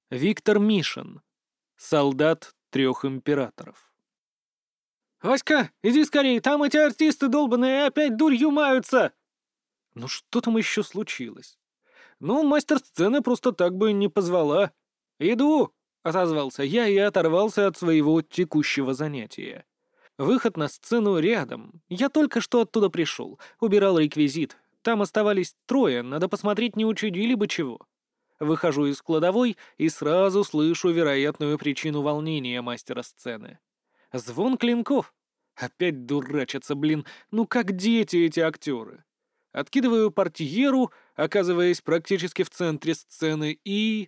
Виктор Мишин. Солдат трех императоров. «Васька, иди скорее, там эти артисты долбаные опять дурью маются!» Ну что там еще случилось? Ну, мастер сцены просто так бы не позвала. «Иду!» — отозвался я и оторвался от своего текущего занятия. Выход на сцену рядом. Я только что оттуда пришел, убирал реквизит. Там оставались трое, надо посмотреть, не учудили бы чего. Выхожу из кладовой и сразу слышу вероятную причину волнения мастера сцены. Звон клинков. Опять дурачатся, блин, ну как дети эти актеры. Откидываю портьеру, оказываясь практически в центре сцены, и...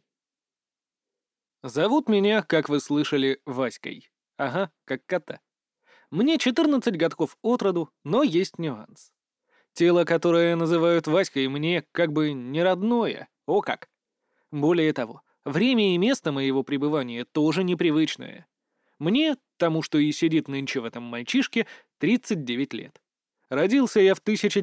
Зовут меня, как вы слышали, Васькой. Ага, как кота. Мне 14 годков от роду, но есть нюанс. Тело, которое называют Васькой, мне как бы не родное, о как. Более того, время и место моего пребывания тоже непривычное. Мне, тому, что и сидит нынче в этом мальчишке, 39 лет. Родился я в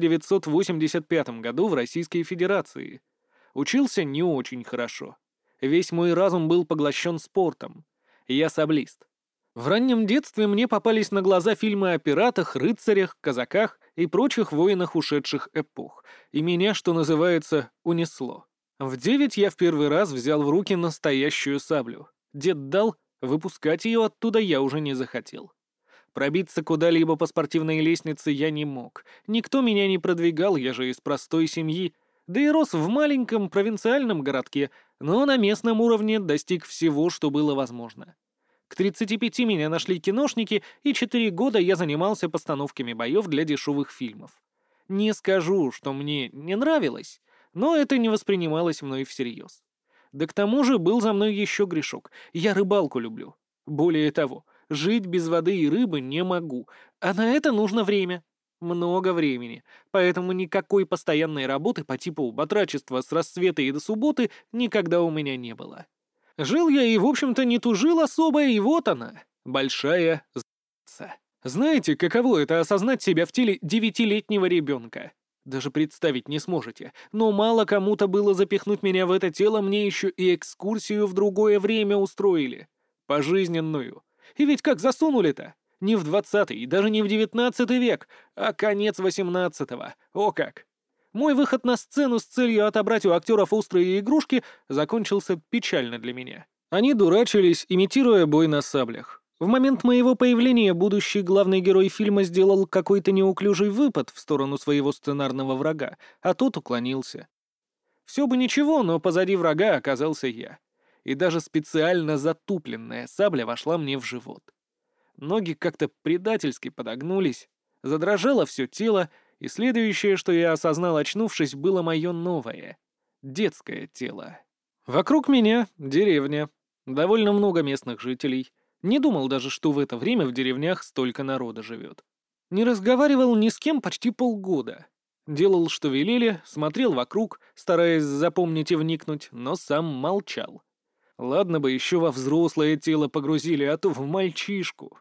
1985 году в Российской Федерации. Учился не очень хорошо. Весь мой разум был поглощен спортом. Я саблист. В раннем детстве мне попались на глаза фильмы о пиратах, рыцарях, казаках и прочих воинах ушедших эпох, и меня, что называется, унесло. В 9 я в первый раз взял в руки настоящую саблю. Дед дал, выпускать ее оттуда я уже не захотел. Пробиться куда-либо по спортивной лестнице я не мог. Никто меня не продвигал, я же из простой семьи. Да и рос в маленьком провинциальном городке, но на местном уровне достиг всего, что было возможно. К 35 меня нашли киношники, и 4 года я занимался постановками боев для дешевых фильмов. Не скажу, что мне не нравилось, но это не воспринималось мной всерьез. Да к тому же был за мной еще грешок. Я рыбалку люблю. Более того, жить без воды и рыбы не могу, а на это нужно время. Много времени, поэтому никакой постоянной работы по типу батрачества с рассвета и до субботы никогда у меня не было. Жил я и, в общем-то, не тужил особо, и вот она, большая з***ца. Знаете, каково это осознать себя в теле 9-летнего ребенка? Даже представить не сможете, но мало кому-то было запихнуть меня в это тело, мне еще и экскурсию в другое время устроили. Пожизненную. И ведь как засунули-то? Не в 20-й, и даже не в 19 век, а конец 18-го. О как! Мой выход на сцену с целью отобрать у актеров острые игрушки закончился печально для меня. Они дурачились, имитируя бой на саблях. В момент моего появления будущий главный герой фильма сделал какой-то неуклюжий выпад в сторону своего сценарного врага, а тот уклонился. Все бы ничего, но позади врага оказался я. И даже специально затупленная сабля вошла мне в живот. Ноги как-то предательски подогнулись, задрожало все тело, и следующее, что я осознал, очнувшись, было мое новое, детское тело. Вокруг меня деревня, довольно много местных жителей. Не думал даже, что в это время в деревнях столько народа живет. Не разговаривал ни с кем почти полгода. Делал, что велели, смотрел вокруг, стараясь запомнить и вникнуть, но сам молчал. Ладно бы еще во взрослое тело погрузили, а то в мальчишку.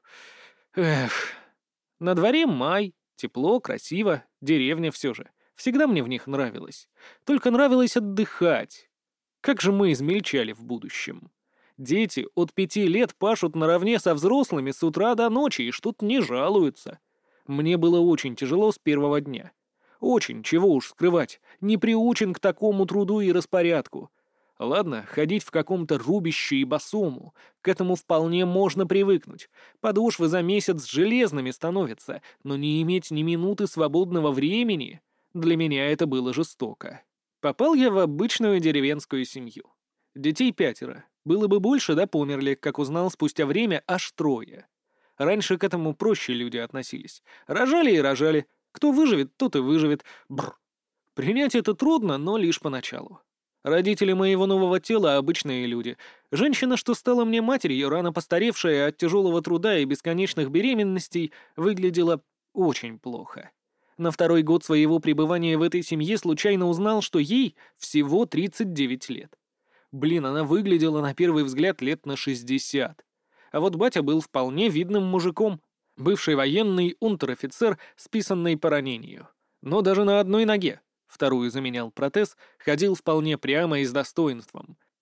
Эх. На дворе май, тепло, красиво, деревня все же. Всегда мне в них нравилось. Только нравилось отдыхать. Как же мы измельчали в будущем. Дети от 5 лет пашут наравне со взрослыми с утра до ночи и что-то не жалуются. Мне было очень тяжело с первого дня. Очень, чего уж скрывать, не приучен к такому труду и распорядку. Ладно, ходить в каком-то рубище и босому, к этому вполне можно привыкнуть. Подошвы за месяц железными становятся, но не иметь ни минуты свободного времени — для меня это было жестоко. Попал я в обычную деревенскую семью. Детей 5. Было бы больше, да померли, как узнал спустя время, аж 3. Раньше к этому проще люди относились. Рожали и рожали. Кто выживет, тот и выживет. Бррр. Принять это трудно, но лишь поначалу. Родители моего нового тела — обычные люди. Женщина, что стала мне матерью, рано постаревшая от тяжелого труда и бесконечных беременностей, выглядела очень плохо. На второй год своего пребывания в этой семье случайно узнал, что ей всего 39 лет. Блин, она выглядела на первый взгляд лет на 60. А вот батя был вполне видным мужиком. Бывший военный унтер-офицер, списанный по ранению. Но даже на одной ноге, вторую заменял протез, ходил вполне прямо и с достоинством.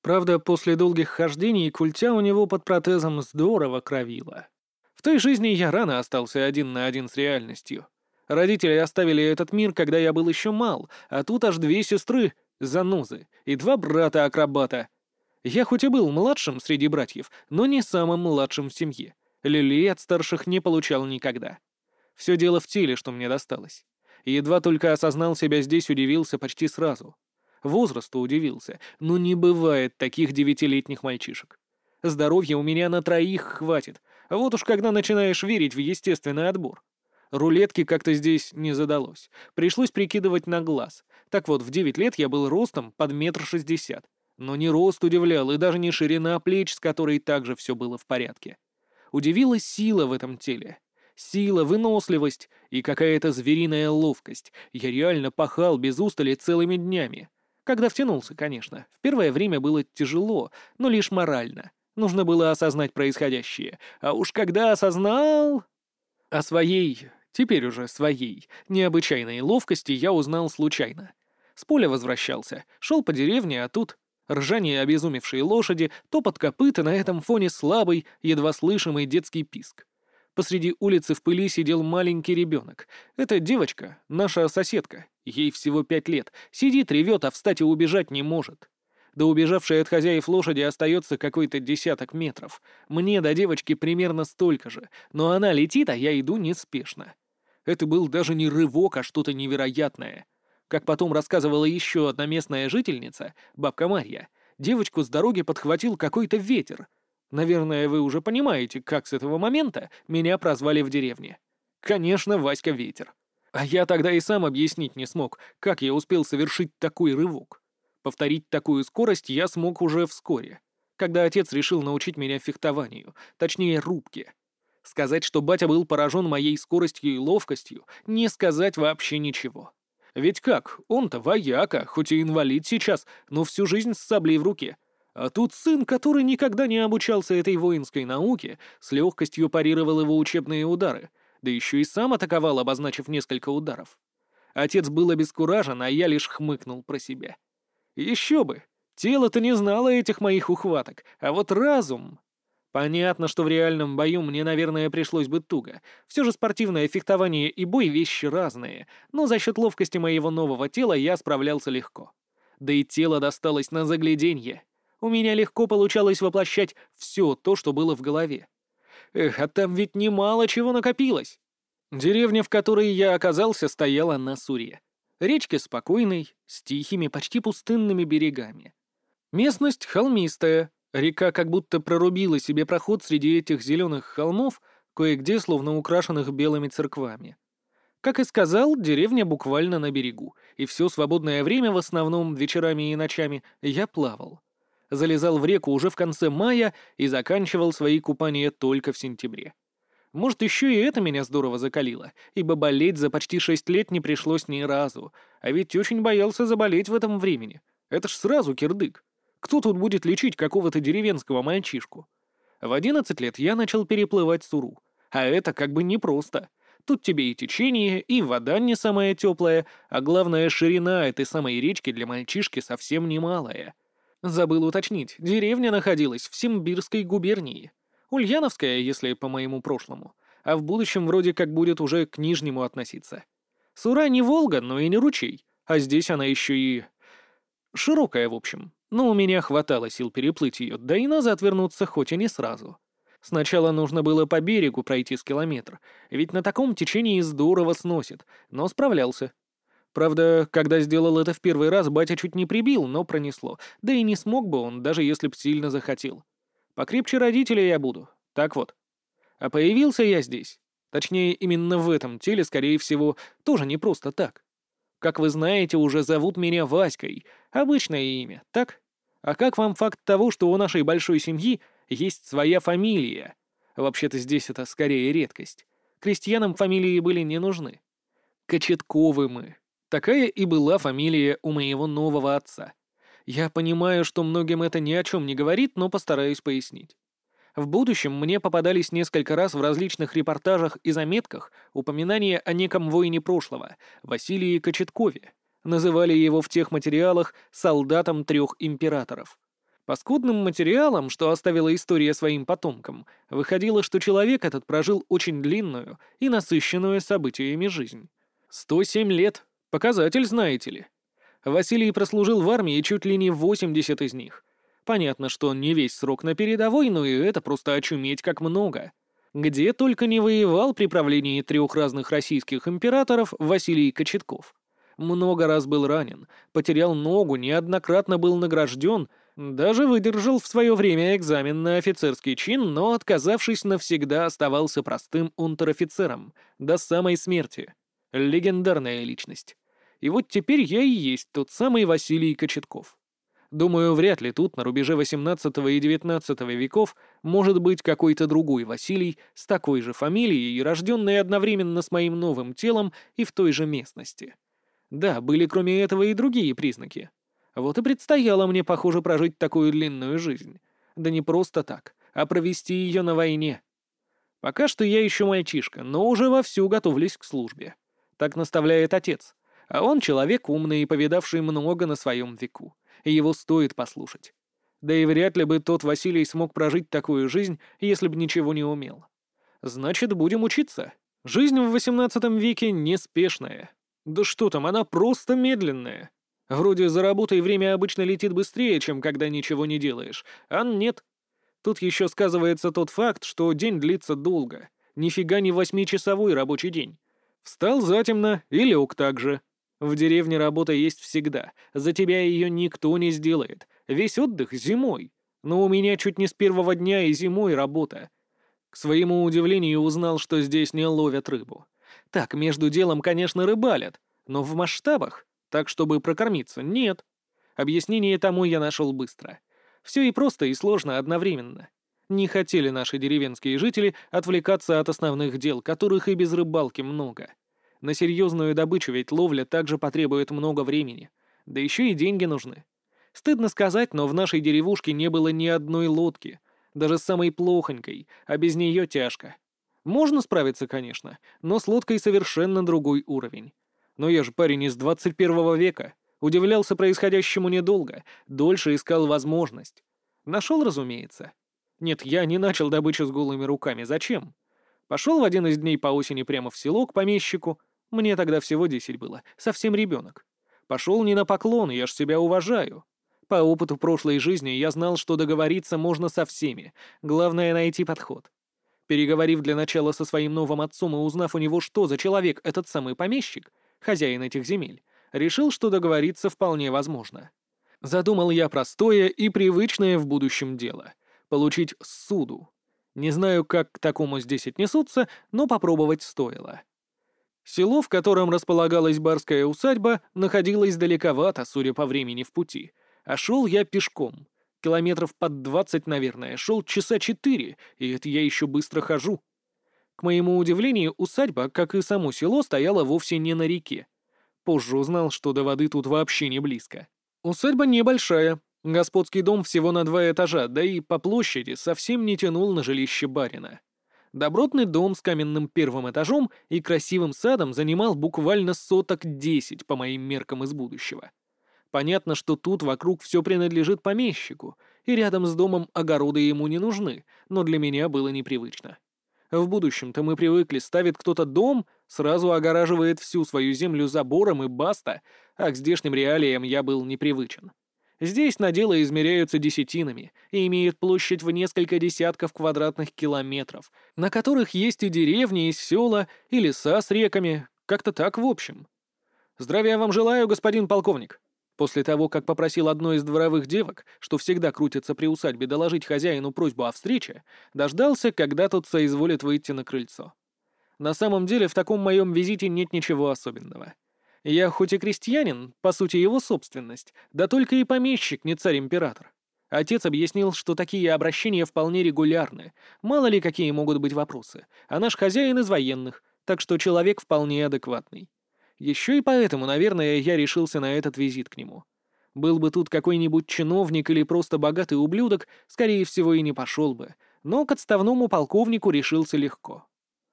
Правда, после долгих хождений культя у него под протезом здорово кровило. В той жизни я рано остался один на один с реальностью. Родители оставили этот мир, когда я был еще мал, а тут аж две сестры, занозы, и два брата-акробата. Я хоть и был младшим среди братьев, но не самым младшим в семье. Люлей от старших не получал никогда. Все дело в теле, что мне досталось. Едва только осознал себя здесь, удивился почти сразу. Возрасту удивился, но не бывает таких 9-летних мальчишек. Здоровья у меня на троих хватит, а вот уж когда начинаешь верить в естественный отбор. Рулетки как-то здесь не задалось, пришлось прикидывать на глаз. Так вот, в 9 лет я был ростом под 1,60 м. Но не рост удивлял, и даже не ширина плеч, с которой также все было в порядке. Удивила сила в этом теле. Сила, выносливость и какая-то звериная ловкость. Я реально пахал без устали целыми днями. Когда втянулся, конечно. В первое время было тяжело, но лишь морально. Нужно было осознать происходящее. А уж когда осознал... О своей, теперь уже своей, необычайной ловкости я узнал случайно. С поля возвращался, шел по деревне, а тут... Ржание обезумевшей лошади, топот копыт, и на этом фоне слабый, едва слышимый детский писк. Посреди улицы в пыли сидел маленький ребенок. Это девочка, наша соседка. Ей всего 5 лет. Сидит, ревет, а встать и убежать не может. До убежавшей от хозяев лошади остается какой-то десяток метров. Мне до девочки примерно столько же. Но она летит, а я иду неспешно. Это был даже не рывок, а что-то невероятное. Как потом рассказывала еще одна местная жительница, бабка Марья, девочку с дороги подхватил какой-то ветер. Наверное, вы уже понимаете, как с этого момента меня прозвали в деревне. Конечно, Васька Ветер. А я тогда и сам объяснить не смог, как я успел совершить такой рывок. Повторить такую скорость я смог уже вскоре, когда отец решил научить меня фехтованию, точнее рубке. Сказать, что батя был поражен моей скоростью и ловкостью, не сказать вообще ничего. Ведь как, он-то вояка, хоть и инвалид сейчас, но всю жизнь с саблей в руке. А тут сын, который никогда не обучался этой воинской науке, с легкостью парировал его учебные удары, да еще и сам атаковал, обозначив несколько ударов. Отец был обескуражен, а я лишь хмыкнул про себя. Еще бы! Тело-то не знало этих моих ухваток, а вот разум... Понятно, что в реальном бою мне, наверное, пришлось бы туго. Все же спортивное фехтование и бой — вещи разные, но за счет ловкости моего нового тела я справлялся легко. Да и тело досталось на загляденье. У меня легко получалось воплощать все то, что было в голове. Эх, а там ведь немало чего накопилось. Деревня, в которой я оказался, стояла на Суре. Речка спокойной, с тихими, почти пустынными берегами. Местность холмистая. Река как будто прорубила себе проход среди этих зеленых холмов, кое-где словно украшенных белыми церквами. Как и сказал, деревня буквально на берегу, и все свободное время, в основном вечерами и ночами, я плавал. Залезал в реку уже в конце мая и заканчивал свои купания только в сентябре. Может, еще и это меня здорово закалило, ибо болеть за почти 6 лет не пришлось ни разу, а ведь очень боялся заболеть в этом времени. Это ж сразу кирдык. Кто тут будет лечить какого-то деревенского мальчишку? В 11 лет я начал переплывать Суру, а это как бы непросто. Тут тебе и течение, и вода не самая теплая, а главное, ширина этой самой речки для мальчишки совсем немалая. Забыл уточнить, деревня находилась в Симбирской губернии. Ульяновская, если по моему прошлому, а в будущем вроде как будет уже к Нижнему относиться. Сура не Волга, но и не ручей, а здесь она еще и... широкая, в общем. Но у меня хватало сил переплыть ее, да и назад вернуться хоть и не сразу. Сначала нужно было по берегу пройти с километр, ведь на таком течении здорово сносит, но справлялся. Правда, когда сделал это в первый раз, батя чуть не прибил, но пронесло, да и не смог бы он, даже если б сильно захотел. Покрепче родителей я буду, так вот. А появился я здесь. Точнее, именно в этом теле, скорее всего, тоже не просто так. Как вы знаете, уже зовут меня Васькой. Обычное имя, так? А как вам факт того, что у нашей большой семьи есть своя фамилия? Вообще-то здесь это скорее редкость. Крестьянам фамилии были не нужны. Кочетковы мы. Такая и была фамилия у моего нового отца. Я понимаю, что многим это ни о чем не говорит, но постараюсь пояснить. В будущем мне попадались несколько раз в различных репортажах и заметках упоминания о неком воине прошлого, Василии Кочеткове. Называли его в тех материалах солдатом 3 императоров. По скудным материалам, что оставила история своим потомкам, выходило, что человек этот прожил очень длинную и насыщенную событиями жизнь. 107 лет. Показатель, знаете ли. Василий прослужил в армии чуть ли не 80 из них. Понятно, что не весь срок на передовой, но и это просто очуметь как много. Где только не воевал при правлении 3 разных российских императоров Василий Кочетков. Много раз был ранен, потерял ногу, неоднократно был награжден, даже выдержал в свое время экзамен на офицерский чин, но, отказавшись, навсегда оставался простым унтер-офицером, до самой смерти. Легендарная личность. И вот теперь я и есть тот самый Василий Кочетков. Думаю, вряд ли тут, на рубеже XVIII и XIX веков, может быть какой-то другой Василий с такой же фамилией и рожденный одновременно с моим новым телом и в той же местности. Да, были кроме этого и другие признаки. Вот и предстояло мне, похоже, прожить такую длинную жизнь. Да не просто так, а провести ее на войне. Пока что я еще мальчишка, но уже вовсю готовлюсь к службе. Так наставляет отец. А он человек умный и повидавший много на своем веку. И его стоит послушать. Да и вряд ли бы тот Василий смог прожить такую жизнь, если бы ничего не умел. Значит, будем учиться. Жизнь в XVIII веке неспешная. Да что там, она просто медленная. Вроде за работой время обычно летит быстрее, чем когда ничего не делаешь, а нет. Тут еще сказывается тот факт, что день длится долго. Нифига не 8-часовой рабочий день. Встал затемно и лег так же. В деревне работа есть всегда. За тебя ее никто не сделает. Весь отдых зимой. Но у меня чуть не с первого дня и зимой работа. К своему удивлению узнал, что здесь не ловят рыбу. Так, между делом, конечно, рыбалят, но в масштабах, так, чтобы прокормиться, нет. Объяснение тому я нашел быстро. Все и просто, и сложно одновременно. Не хотели наши деревенские жители отвлекаться от основных дел, которых и без рыбалки много. На серьезную добычу ведь ловля также потребует много времени. Да еще и деньги нужны. Стыдно сказать, но в нашей деревушке не было ни одной лодки, даже самой плохонькой, а без нее тяжко. Можно справиться, конечно, но с лодкой совершенно другой уровень. Но я же парень из 21 века. Удивлялся происходящему недолго, дольше искал возможность. Нашел, разумеется. Нет, я не начал добычу с голыми руками. Зачем? Пошел в один из дней по осени прямо в село к помещику. Мне тогда всего 10 было, совсем ребенок. Пошел не на поклон, я ж себя уважаю. По опыту прошлой жизни я знал, что договориться можно со всеми. Главное — найти подход. Переговорив для начала со своим новым отцом и узнав у него, что за человек этот самый помещик, хозяин этих земель, решил, что договориться вполне возможно. Задумал я простое и привычное в будущем дело — получить ссуду. Не знаю, как к такому здесь отнесутся, но попробовать стоило. Село, в котором располагалась барская усадьба, находилось далековато, судя по времени в пути, а шел я пешком. Километров под 20, наверное, шел часа 4, и это я еще быстро хожу. К моему удивлению, усадьба, как и само село, стояла вовсе не на реке. Позже узнал, что до воды тут вообще не близко. Усадьба небольшая, господский дом всего на 2 этажа, да и по площади совсем не тянул на жилище барина. Добротный дом с каменным первым этажом и красивым садом занимал буквально 10 по моим меркам из будущего. Понятно, что тут вокруг все принадлежит помещику, и рядом с домом огороды ему не нужны, но для меня было непривычно. В будущем-то мы привыкли, ставит кто-то дом, сразу огораживает всю свою землю забором и баста, а к здешним реалиям я был непривычен. Здесь наделы измеряются десятинами и имеют площадь в несколько десятков квадратных километров, на которых есть и деревни, и села, и леса с реками, как-то так в общем. Здравия вам желаю, господин полковник. После того, как попросил одной из дворовых девок, что всегда крутится при усадьбе, доложить хозяину просьбу о встрече, дождался, когда тот соизволит выйти на крыльцо. На самом деле, в таком моем визите нет ничего особенного. Я хоть и крестьянин, по сути его собственность, да только и помещик, не царь-император. Отец объяснил, что такие обращения вполне регулярны, мало ли какие могут быть вопросы, а наш хозяин из военных, так что человек вполне адекватный. Еще и поэтому, наверное, я решился на этот визит к нему. Был бы тут какой-нибудь чиновник или просто богатый ублюдок, скорее всего, и не пошел бы, но к отставному полковнику решился легко.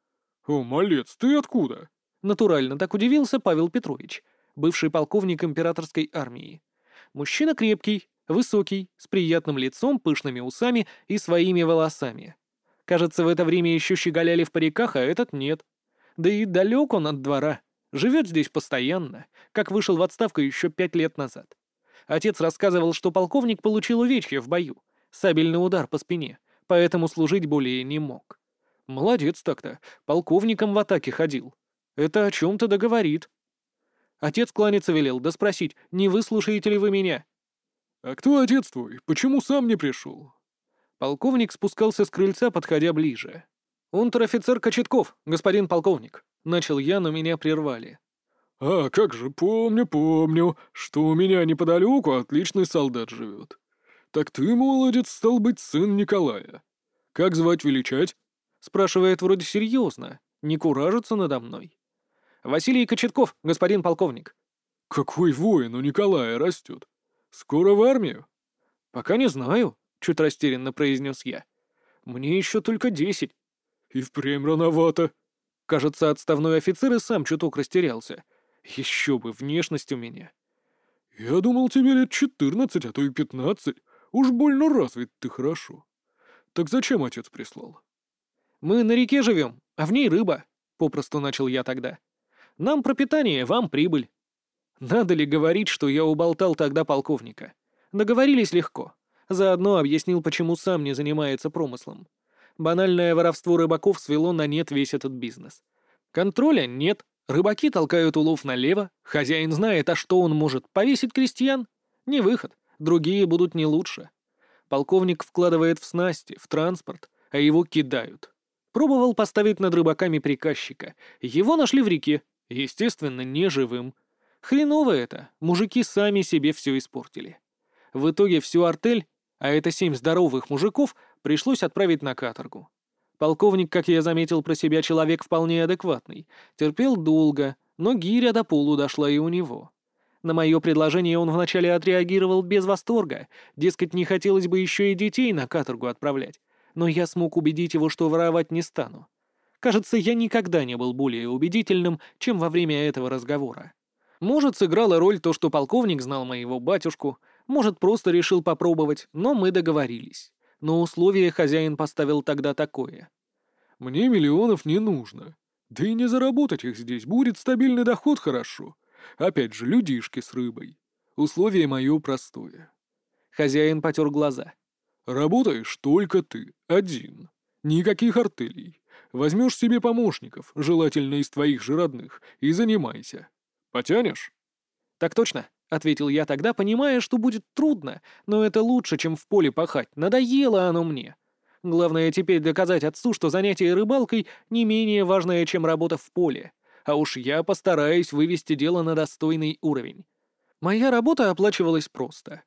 «О, малец, ты откуда?» Натурально так удивился Павел Петрович, бывший полковник императорской армии. Мужчина крепкий, Высокий, с приятным лицом, пышными усами и своими волосами. Кажется, в это время еще щеголяли в париках, а этот нет. Да и далек он от двора. Живет здесь постоянно, как вышел в отставку еще 5 лет назад. Отец рассказывал, что полковник получил увечья в бою, сабельный удар по спине, поэтому служить более не мог. Молодец так-то, полковником в атаке ходил. Это о чем-то договорит. Отец кланяться велел, да спросить, не выслушаете ли вы меня? «А кто отец твой? Почему сам не пришел?» Полковник спускался с крыльца, подходя ближе. «Унтер-офицер Кочетков, господин полковник», — начал я, но меня прервали. «А, как же, помню, что у меня неподалеку отличный солдат живет. Так ты, молодец, стал быть, сын Николая. Как звать величать?» Спрашивает вроде серьезно, не куражится надо мной. «Василий Кочетков, господин полковник». «Какой воин у Николая растет? Скоро в армию?» «Пока не знаю», — чуть растерянно произнес я. «Мне еще только 10». «И впрямь рановато». Кажется, отставной офицер и сам чуток растерялся. Еще бы, внешность у меня. «Я думал, тебе лет 14, а то и 15. Уж больно развит ты хорошо. Так зачем отец прислал?» «Мы на реке живем, а в ней рыба», — попросту начал я тогда. «Нам пропитание, вам прибыль». Надо ли говорить, что я уболтал тогда полковника? Договорились легко. Заодно объяснил, почему сам не занимается промыслом. Банальное воровство рыбаков свело на нет весь этот бизнес. Контроля нет, рыбаки толкают улов налево, хозяин знает, а что он может, повесить крестьян? Не выход, другие будут не лучше. Полковник вкладывает в снасти, в транспорт, а его кидают. Пробовал поставить над рыбаками приказчика. Его нашли в реке, естественно, не живым. Хреново это, мужики сами себе все испортили. В итоге всю артель, а это 7 здоровых мужиков, пришлось отправить на каторгу. Полковник, как я заметил про себя, человек вполне адекватный. Терпел долго, но гиря до полу дошла и у него. На мое предложение он вначале отреагировал без восторга, дескать, не хотелось бы еще и детей на каторгу отправлять. Но я смог убедить его, что воровать не стану. Кажется, я никогда не был более убедительным, чем во время этого разговора. Может, сыграла роль то, что полковник знал моего батюшку, может, просто решил попробовать, но мы договорились. Но условие хозяин поставил тогда такое. «Мне миллионов не нужно. Да и не заработать их здесь, будет стабильный доход хорошо. Опять же, людишки с рыбой. Условие мое простое». Хозяин потер глаза. «Работаешь только ты, один. Никаких артелей. Возьмешь себе помощников, желательно из твоих же родных, и занимайся. Потянешь?» «Так точно», — ответил я тогда, понимая, что будет трудно, но это лучше, чем в поле пахать. Надоело оно мне. Главное теперь доказать отцу, что занятие рыбалкой не менее важное, чем работа в поле. А уж я постараюсь вывести дело на достойный уровень. Моя работа оплачивалась просто.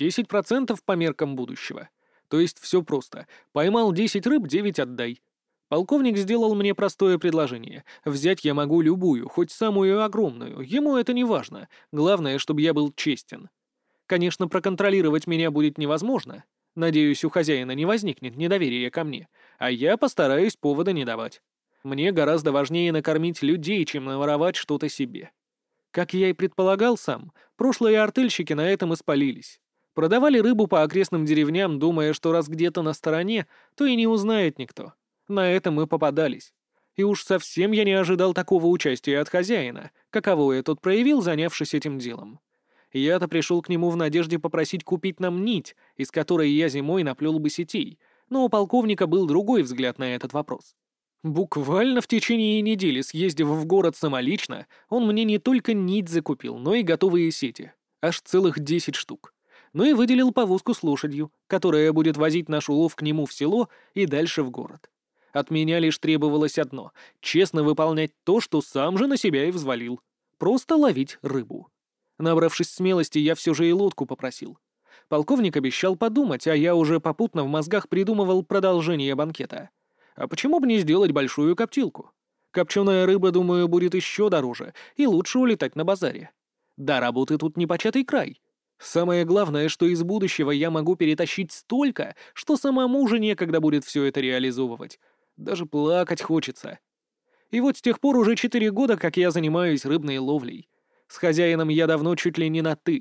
10% по меркам будущего. То есть все просто. Поймал 10 рыб, 9 отдай. Полковник сделал мне простое предложение. Взять я могу любую, хоть самую огромную. Ему это не важно. Главное, чтобы я был честен. Конечно, проконтролировать меня будет невозможно. Надеюсь, у хозяина не возникнет недоверия ко мне. А я постараюсь повода не давать. Мне гораздо важнее накормить людей, чем наворовать что-то себе. Как я и предполагал сам, прошлые артельщики на этом и спалились. Продавали рыбу по окрестным деревням, думая, что раз где-то на стороне, то и не узнает никто. На это мы попадались. И уж совсем я не ожидал такого участия от хозяина, каковое тот проявил, занявшись этим делом. Я-то пришел к нему в надежде попросить купить нам нить, из которой я зимой наплел бы сетей, но у полковника был другой взгляд на этот вопрос. Буквально в течение недели, съездив в город самолично, он мне не только нить закупил, но и готовые сети. Аж целых 10 штук. Ну и выделил повозку с лошадью, которая будет возить наш улов к нему в село и дальше в город. От меня лишь требовалось одно — честно выполнять то, что сам же на себя и взвалил. Просто ловить рыбу. Набравшись смелости, я все же и лодку попросил. Полковник обещал подумать, а я уже попутно в мозгах придумывал продолжение банкета. А почему бы не сделать большую коптилку? Копченая рыба, думаю, будет еще дороже, и лучше улетать на базаре. Да, работы тут непочатый край. Самое главное, что из будущего я могу перетащить столько, что самому же некогда будет все это реализовывать. Даже плакать хочется. И вот с тех пор уже 4 года, как я занимаюсь рыбной ловлей. С хозяином я давно чуть ли не на «ты».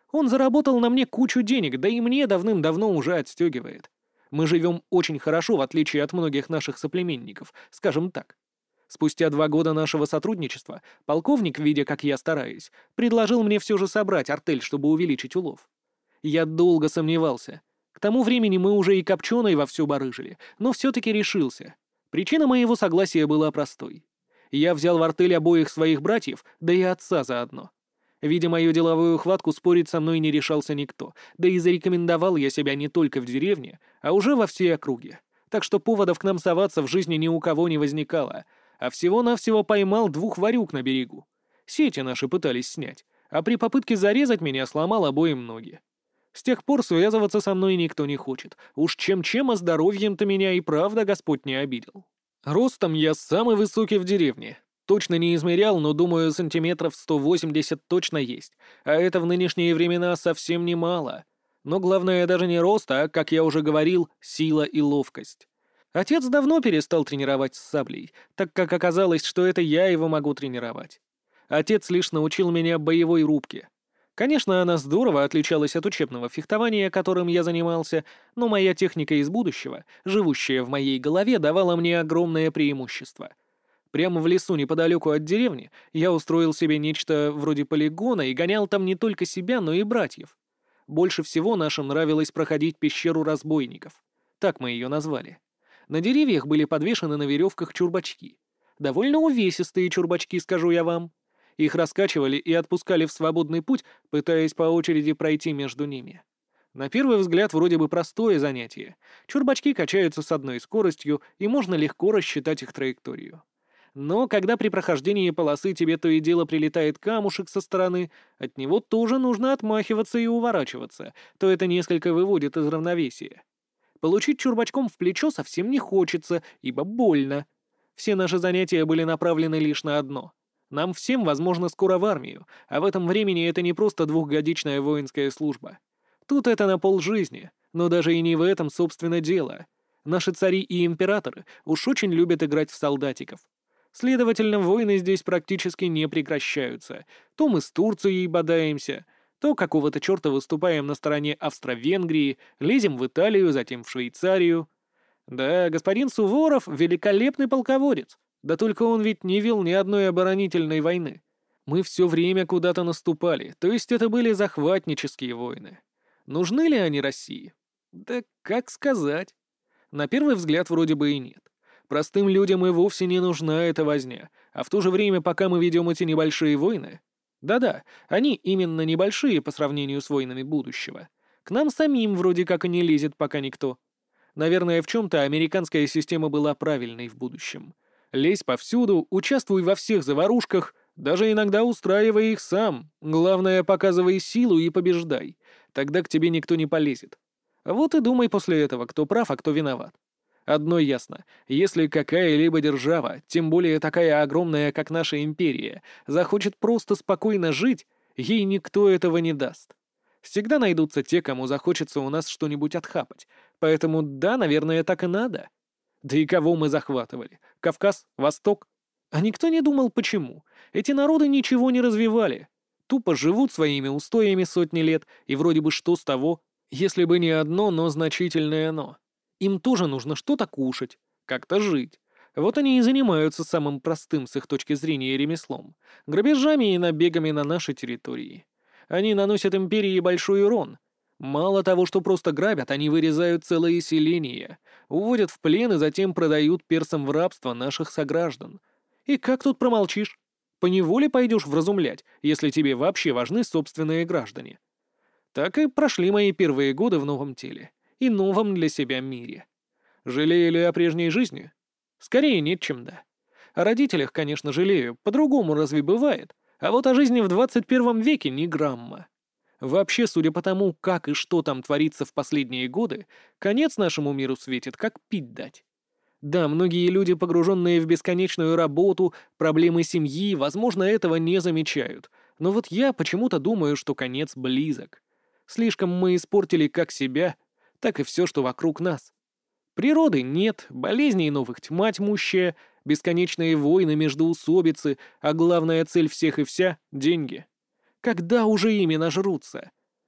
Он заработал на мне кучу денег, да и мне давным-давно уже отстегивает. Мы живем очень хорошо, в отличие от многих наших соплеменников, скажем так. Спустя 2 года нашего сотрудничества полковник, видя, как я стараюсь, предложил мне все же собрать артель, чтобы увеличить улов. Я долго сомневался. К тому времени мы уже и копченой вовсю барыжили, но все-таки решился. Причина моего согласия была простой. Я взял в артель обоих своих братьев, да и отца заодно. Видя мою деловую хватку, спорить со мной не решался никто, да и зарекомендовал я себя не только в деревне, а уже во всей округе. Так что поводов к нам соваться в жизни ни у кого не возникало, а всего-навсего поймал 2 ворюк на берегу. Сети наши пытались снять, а при попытке зарезать меня сломал обоим ноги. С тех пор связываться со мной никто не хочет. Уж чем-чем, а здоровьем-то меня и правда Господь не обидел. Ростом я самый высокий в деревне. Точно не измерял, но, думаю, сантиметров 180 точно есть. А это в нынешние времена совсем немало. Но главное даже не рост, а, как я уже говорил, сила и ловкость. Отец давно перестал тренировать с саблей, так как оказалось, что это я его могу тренировать. Отец лишь научил меня боевой рубке. Конечно, она здорово отличалась от учебного фехтования, которым я занимался, но моя техника из будущего, живущая в моей голове, давала мне огромное преимущество. Прямо в лесу неподалеку от деревни я устроил себе нечто вроде полигона и гонял там не только себя, но и братьев. Больше всего нашим нравилось проходить пещеру разбойников. Так мы ее назвали. На деревьях были подвешены на веревках чурбачки. Довольно увесистые чурбачки, скажу я вам. Их раскачивали и отпускали в свободный путь, пытаясь по очереди пройти между ними. На первый взгляд вроде бы простое занятие. Чурбачки качаются с одной скоростью, и можно легко рассчитать их траекторию. Но когда при прохождении полосы тебе то и дело прилетает камушек со стороны, от него тоже нужно отмахиваться и уворачиваться, то это несколько выводит из равновесия. Получить чурбачком в плечо совсем не хочется, ибо больно. Все наши занятия были направлены лишь на одно. Нам всем, возможно, скоро в армию, а в этом времени это не просто 2-годичная воинская служба. Тут это на полжизни, но даже и не в этом, собственно, дело. Наши цари и императоры уж очень любят играть в солдатиков. Следовательно, войны здесь практически не прекращаются. То мы с Турцией бодаемся, то какого-то черта выступаем на стороне Австро-Венгрии, лезем в Италию, затем в Швейцарию. Да, господин Суворов — великолепный полководец. Да только он ведь не вел ни одной оборонительной войны. Мы все время куда-то наступали, то есть это были захватнические войны. Нужны ли они России? Да как сказать. На первый взгляд вроде бы и нет. Простым людям и вовсе не нужна эта возня, а в то же время, пока мы ведем эти небольшие войны... Да-да, они именно небольшие по сравнению с войнами будущего. К нам самим вроде как и не лезет пока никто. Наверное, в чем-то американская система была правильной в будущем. Лезь повсюду, участвуй во всех заварушках, даже иногда устраивай их сам. Главное, показывай силу и побеждай. Тогда к тебе никто не полезет. Вот и думай после этого, кто прав, а кто виноват. Одно ясно, если какая-либо держава, тем более такая огромная, как наша империя, захочет просто спокойно жить, ей никто этого не даст. Всегда найдутся те, кому захочется у нас что-нибудь отхапать, поэтому да, наверное, так и надо. Да и кого мы захватывали? Кавказ? Восток? А никто не думал, почему. Эти народы ничего не развивали. Тупо живут своими устоями сотни лет, и вроде бы что с того, если бы не одно, но значительное «но». Им тоже нужно что-то кушать, как-то жить. Вот они и занимаются самым простым с их точки зрения ремеслом — грабежами и набегами на наши территории. Они наносят империи большой урон. Мало того, что просто грабят, они вырезают целые селения, уводят в плен и затем продают персам в рабство наших сограждан. И как тут промолчишь? Поневоле пойдешь вразумлять, если тебе вообще важны собственные граждане. Так и прошли мои первые годы в новом теле и новом для себя мире. Жалею ли о прежней жизни? Скорее нет, чем да. О родителях, конечно, жалею, по-другому разве бывает? А вот о жизни в 21 веке ни грамма. Вообще, судя по тому, как и что там творится в последние годы, конец нашему миру светит, как пить дать. Да, многие люди, погруженные в бесконечную работу, проблемы семьи, возможно, этого не замечают. Но вот я почему-то думаю, что конец близок. Слишком мы испортили как себя, так и все, что вокруг нас. Природы нет, болезней новых тьма тьмущая, бесконечные войны, междоусобицы, а главная цель всех и вся — деньги. Когда уже ими нажрутся?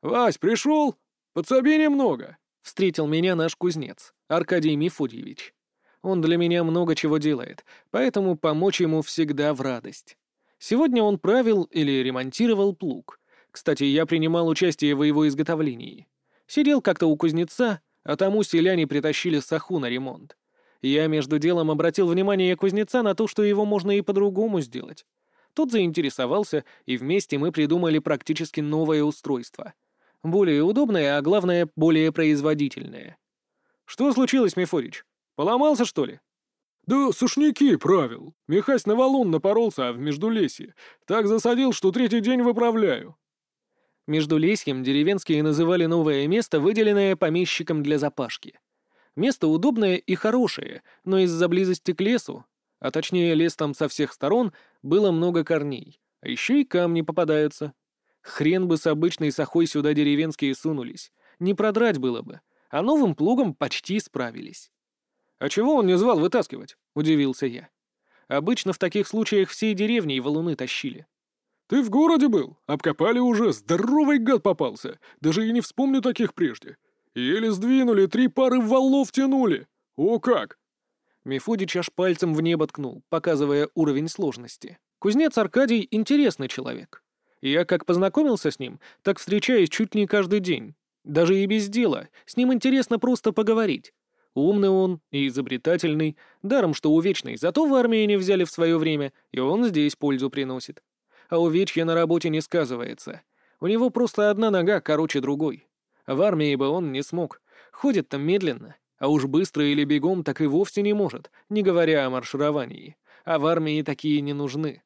«Вась, пришел? Подсоби немного!» — встретил меня наш кузнец, Аркадий Мефодьевич. Он для меня много чего делает, поэтому помочь ему всегда в радость. Сегодня он правил или ремонтировал плуг. Кстати, я принимал участие в его изготовлении. Сидел как-то у кузнеца, а тому селяне притащили саху на ремонт. Я между делом обратил внимание кузнеца на то, что его можно и по-другому сделать. Тот заинтересовался, и вместе мы придумали практически новое устройство. Более удобное, а главное, более производительное. «Что случилось, Мефодич? Поломался, что ли?» «Да сушняки правил. Михась на валун напоролся, а в междулесье. Так засадил, что третий день выправляю». Междулесьем деревенские называли новое место, выделенное помещиком для запашки. Место удобное и хорошее, но из-за близости к лесу, а точнее лес там со всех сторон, было много корней, а еще и камни попадаются. Хрен бы с обычной сахой сюда деревенские сунулись, не продрать было бы, а новым плугом почти справились. «А чего он не звал вытаскивать?» — удивился я. «Обычно в таких случаях всей деревней валуны тащили». «Ты в городе был? Обкопали уже, здоровый гад попался. Даже и не вспомню таких прежде. Еле сдвинули, 3 пары валов тянули. О как!» Мефодич аж пальцем в небо ткнул, показывая уровень сложности. Кузнец Аркадий — интересный человек. Я как познакомился с ним, так встречаюсь чуть не каждый день. Даже и без дела, с ним интересно просто поговорить. Умный он и изобретательный, даром что увечный, зато в армии не взяли в свое время, и он здесь пользу приносит. А увечье на работе не сказывается. У него просто одна нога короче другой. В армии бы он не смог. Ходит там медленно, а уж быстро или бегом так и вовсе не может, не говоря о маршировании. А в армии такие не нужны.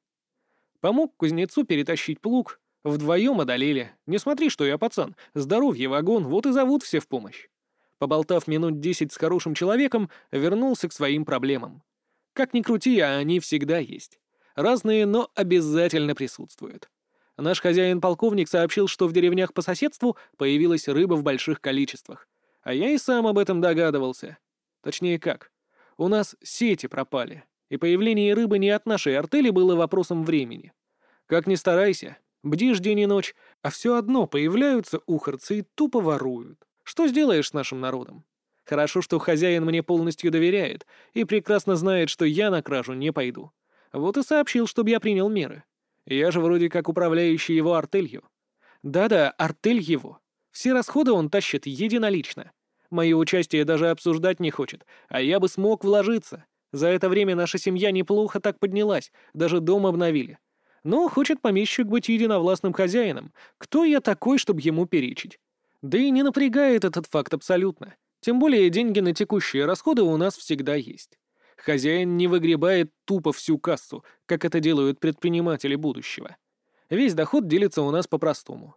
Помог кузнецу перетащить плуг, вдвоем одолели. Не смотри, что я пацан, здоровье вагон, вот и зовут все в помощь. Поболтав минут 10 с хорошим человеком, вернулся к своим проблемам. Как ни крути, а они всегда есть. Разные, но обязательно присутствуют. Наш хозяин-полковник сообщил, что в деревнях по соседству появилась рыба в больших количествах. А я и сам об этом догадывался. Точнее как. У нас сети пропали, и появление рыбы не от нашей артели было вопросом времени. Как ни старайся, бдишь день и ночь, а все одно появляются ухарцы и тупо воруют. Что сделаешь с нашим народом? Хорошо, что хозяин мне полностью доверяет и прекрасно знает, что я на кражу не пойду. Вот и сообщил, чтобы я принял меры. Я же вроде как управляющий его артелью. Да-да, артель его. Все расходы он тащит единолично. Мое участие даже обсуждать не хочет, а я бы смог вложиться. За это время наша семья неплохо так поднялась, даже дом обновили. Но хочет помещик быть единовластным хозяином. Кто я такой, чтобы ему перечить? Да и не напрягает этот факт абсолютно. Тем более деньги на текущие расходы у нас всегда есть. Хозяин не выгребает тупо всю кассу, как это делают предприниматели будущего. Весь доход делится у нас по-простому.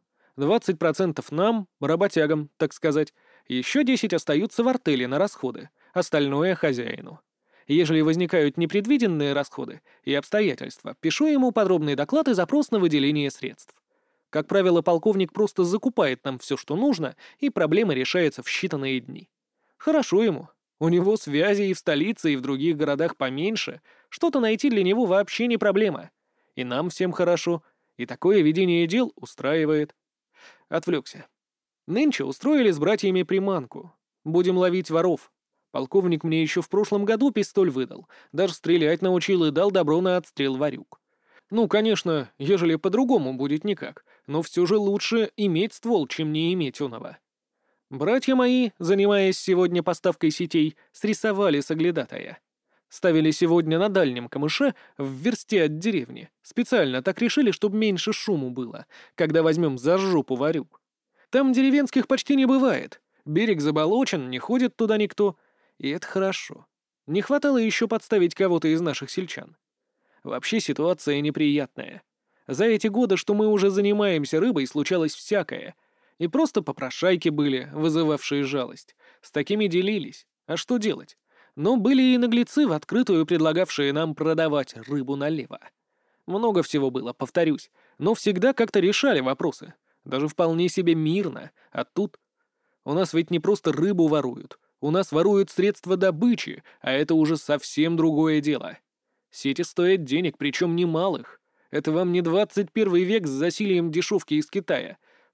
20% нам, работягам, так сказать, еще 10 остаются в артели на расходы, остальное — хозяину. Ежели возникают непредвиденные расходы и обстоятельства, пишу ему подробный доклад и запрос на выделение средств. Как правило, полковник просто закупает нам все, что нужно, и проблема решается в считанные дни. Хорошо ему. У него связи и в столице, и в других городах поменьше. Что-то найти для него вообще не проблема. И нам всем хорошо. И такое ведение дел устраивает. Отвлекся. Нынче устроили с братьями приманку. Будем ловить воров. Полковник мне еще в прошлом году пистоль выдал. Даже стрелять научил и дал добро на отстрел варюк. Ну, конечно, ежели по-другому будет никак, но все же лучше иметь ствол, чем не иметь оного. Братья мои, занимаясь сегодня поставкой сетей, срисовали соглядатая. Ставили сегодня на дальнем камыше в версте от деревни. Специально так решили, чтобы меньше шуму было, когда возьмем за жопу варюк. Там деревенских почти не бывает. Берег заболочен, не ходит туда никто. И это хорошо. Не хватало еще подставить кого-то из наших сельчан. Вообще ситуация неприятная. За эти годы, что мы уже занимаемся рыбой, случалось всякое. И просто попрошайки были, вызывавшие жалость. С такими делились. А что делать? Но были и наглецы, в открытую предлагавшие нам продавать рыбу налево. Много всего было, повторюсь, но всегда как-то решали вопросы. Даже вполне себе мирно. А тут... У нас ведь не просто рыбу воруют. У нас воруют средства добычи, а это уже совсем другое дело. Сети стоят денег, причем немалых. Это вам не 21 век с засилием дешевки из Китая.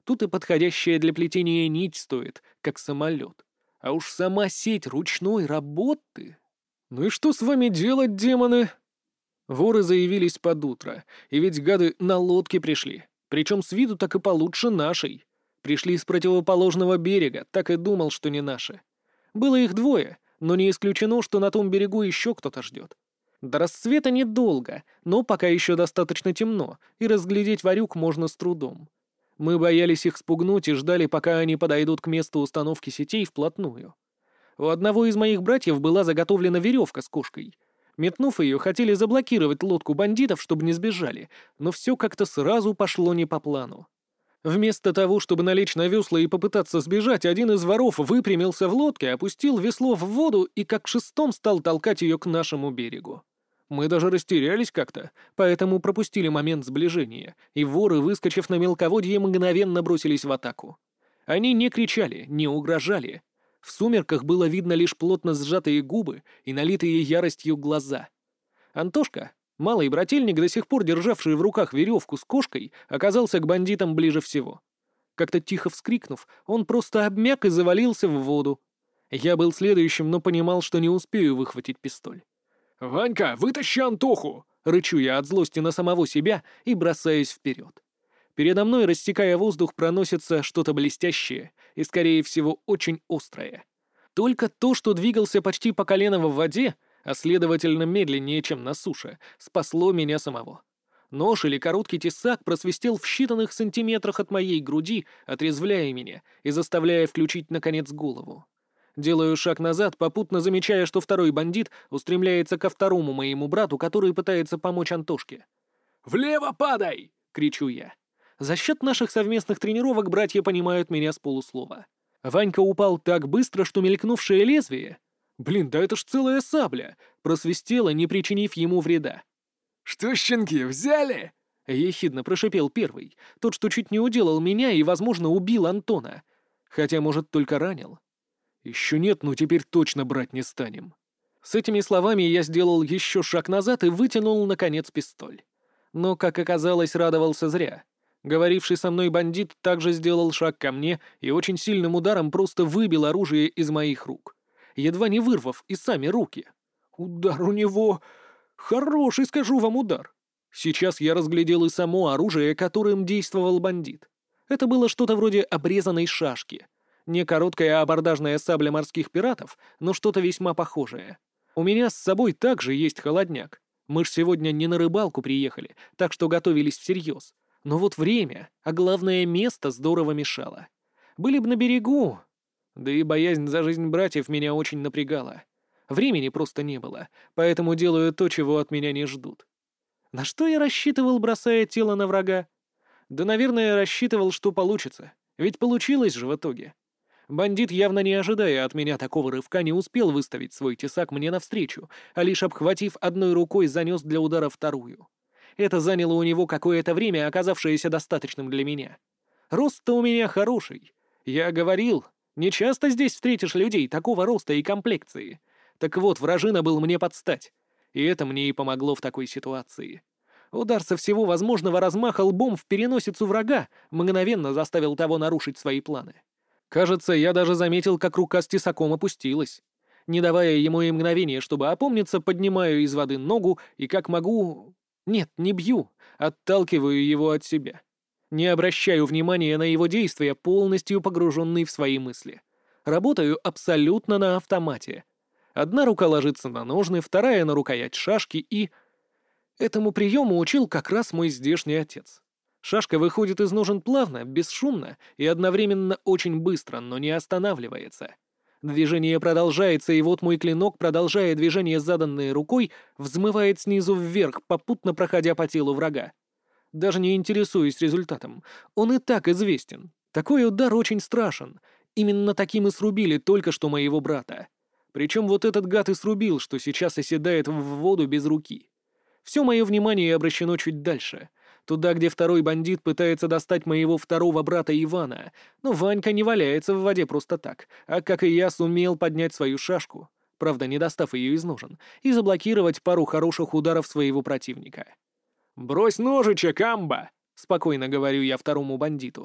Тут и подходящая для плетения нить стоит, как самолет. А уж сама сеть ручной работы. Ну и что с вами делать, демоны? Воры заявились под утро, и ведь гады на лодке пришли. Причем с виду так и получше нашей. Пришли с противоположного берега, так и думал, что не наши. Было их двое, но не исключено, что на том берегу еще кто-то ждет. До рассвета недолго, но пока еще достаточно темно, и разглядеть варюк можно с трудом. Мы боялись их спугнуть и ждали, пока они подойдут к месту установки сетей вплотную. У одного из моих братьев была заготовлена веревка с кошкой. Метнув ее, хотели заблокировать лодку бандитов, чтобы не сбежали, но все как-то сразу пошло не по плану. Вместо того, чтобы налечь на весла и попытаться сбежать, один из воров выпрямился в лодке, опустил весло в воду и как шестом стал толкать ее к нашему берегу. Мы даже растерялись как-то, поэтому пропустили момент сближения, и воры, выскочив на мелководье, мгновенно бросились в атаку. Они не кричали, не угрожали. В сумерках было видно лишь плотно сжатые губы и налитые яростью глаза. Антошка, малый брательник, до сих пор державший в руках веревку с кошкой, оказался к бандитам ближе всего. Как-то тихо вскрикнув, он просто обмяк и завалился в воду. Я был следующим, но понимал, что не успею выхватить пистоль. «Ванька, вытащи Антоху!» — рычу я от злости на самого себя и бросаюсь вперед. Передо мной, рассекая воздух, проносится что-то блестящее и, скорее всего, очень острое. Только то, что двигался почти по колено в воде, а следовательно медленнее, чем на суше, спасло меня самого. Нож или короткий тесак просвистел в считанных сантиметрах от моей груди, отрезвляя меня и заставляя включить, наконец, голову. Делаю шаг назад, попутно замечая, что второй бандит устремляется ко второму моему брату, который пытается помочь Антошке. «Влево падай!» — кричу я. За счет наших совместных тренировок братья понимают меня с полуслова. Ванька упал так быстро, что мелькнувшее лезвие... Блин, да это ж целая сабля! Просвистело, не причинив ему вреда. «Что, щенки, взяли?» — ехидно прошипел первый. Тот, что чуть не уделал меня и, возможно, убил Антона. Хотя, может, только ранил. Еще нет, но теперь точно брать не станем. С этими словами я сделал еще шаг назад и вытянул, наконец, пистоль. Но, как оказалось, радовался зря. Говоривший со мной бандит также сделал шаг ко мне и очень сильным ударом просто выбил оружие из моих рук, едва не вырвав и сами руки. Удар у него... Хороший, скажу вам, удар. Сейчас я разглядел и само оружие, которым действовал бандит. Это было что-то вроде обрезанной шашки. Не короткая абордажная сабля морских пиратов, но что-то весьма похожее. У меня с собой также есть холодняк. Мы ж сегодня не на рыбалку приехали, так что готовились всерьез. Но вот время, а главное место здорово мешало. Были бы на берегу. Да и боязнь за жизнь братьев меня очень напрягала. Времени просто не было, поэтому делаю то, чего от меня не ждут. На что я рассчитывал, бросая тело на врага? Да, наверное, рассчитывал, что получится. Ведь получилось же в итоге. Бандит, явно не ожидая от меня такого рывка, не успел выставить свой тесак мне навстречу, а лишь обхватив одной рукой, занес для удара вторую. Это заняло у него какое-то время, оказавшееся достаточным для меня. Рост-то у меня хороший. Я говорил, не часто здесь встретишь людей такого роста и комплекции. Так вот, вражина был мне под стать. И это мне и помогло в такой ситуации. Удар со всего возможного размаха лбом в переносицу врага мгновенно заставил того нарушить свои планы. Кажется, я даже заметил, как рука с тесаком опустилась. Не давая ему и мгновения, чтобы опомниться, поднимаю из воды ногу и как могу... Нет, не бью, отталкиваю его от себя. Не обращаю внимания на его действия, полностью погруженный в свои мысли. Работаю абсолютно на автомате. Одна рука ложится на ножны, вторая на рукоять шашки и... Этому приему учил как раз мой здешний отец. Шашка выходит из ножен плавно, бесшумно и одновременно очень быстро, но не останавливается. Движение продолжается, и вот мой клинок, продолжая движение, заданное рукой, взмывает снизу вверх, попутно проходя по телу врага. Даже не интересуюсь результатом. Он и так известен. Такой удар очень страшен. Именно таким и срубили только что моего брата. Причем вот этот гад и срубил, что сейчас оседает в воду без руки. Все мое внимание обращено чуть дальше. Туда, где второй бандит пытается достать моего второго брата Ивана. Но Ванька не валяется в воде просто так, а, как и я, сумел поднять свою шашку, правда, не достав ее из ножен, и заблокировать пару хороших ударов своего противника. «Брось ножичек, амба!» — спокойно говорю я второму бандиту.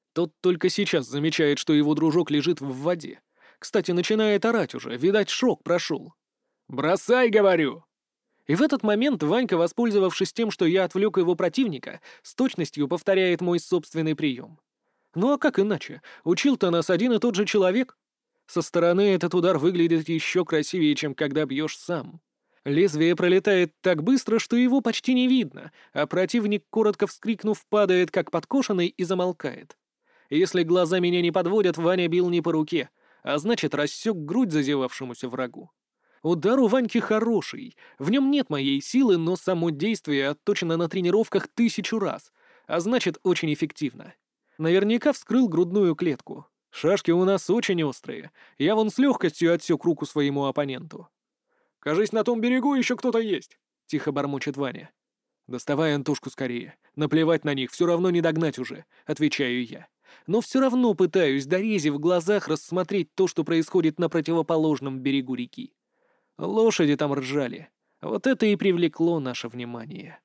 Тот только сейчас замечает, что его дружок лежит в воде. Кстати, начинает орать уже, видать, шок прошел. «Бросай, говорю!» И в этот момент Ванька, воспользовавшись тем, что я отвлек его противника, с точностью повторяет мой собственный прием. Ну а как иначе? Учил-то нас один и тот же человек. Со стороны этот удар выглядит еще красивее, чем когда бьешь сам. Лезвие пролетает так быстро, что его почти не видно, а противник, коротко вскрикнув, падает как подкошенный и замолкает. Если глаза меня не подводят, Ваня бил не по руке, а значит, рассек грудь зазевавшемуся врагу. Удар у Ваньки хороший, в нем нет моей силы, но само действие отточено на тренировках 1000 раз, а значит, очень эффективно. Наверняка вскрыл грудную клетку. Шашки у нас очень острые, я вон с легкостью отсек руку своему оппоненту. «Кажись, на том берегу еще кто-то есть», — тихо бормочет Ваня. «Доставай Антошку скорее. Наплевать на них, все равно не догнать уже», — отвечаю я. Но все равно пытаюсь, дорези в глазах, рассмотреть то, что происходит на противоположном берегу реки. Лошади там ржали. Вот это и привлекло наше внимание.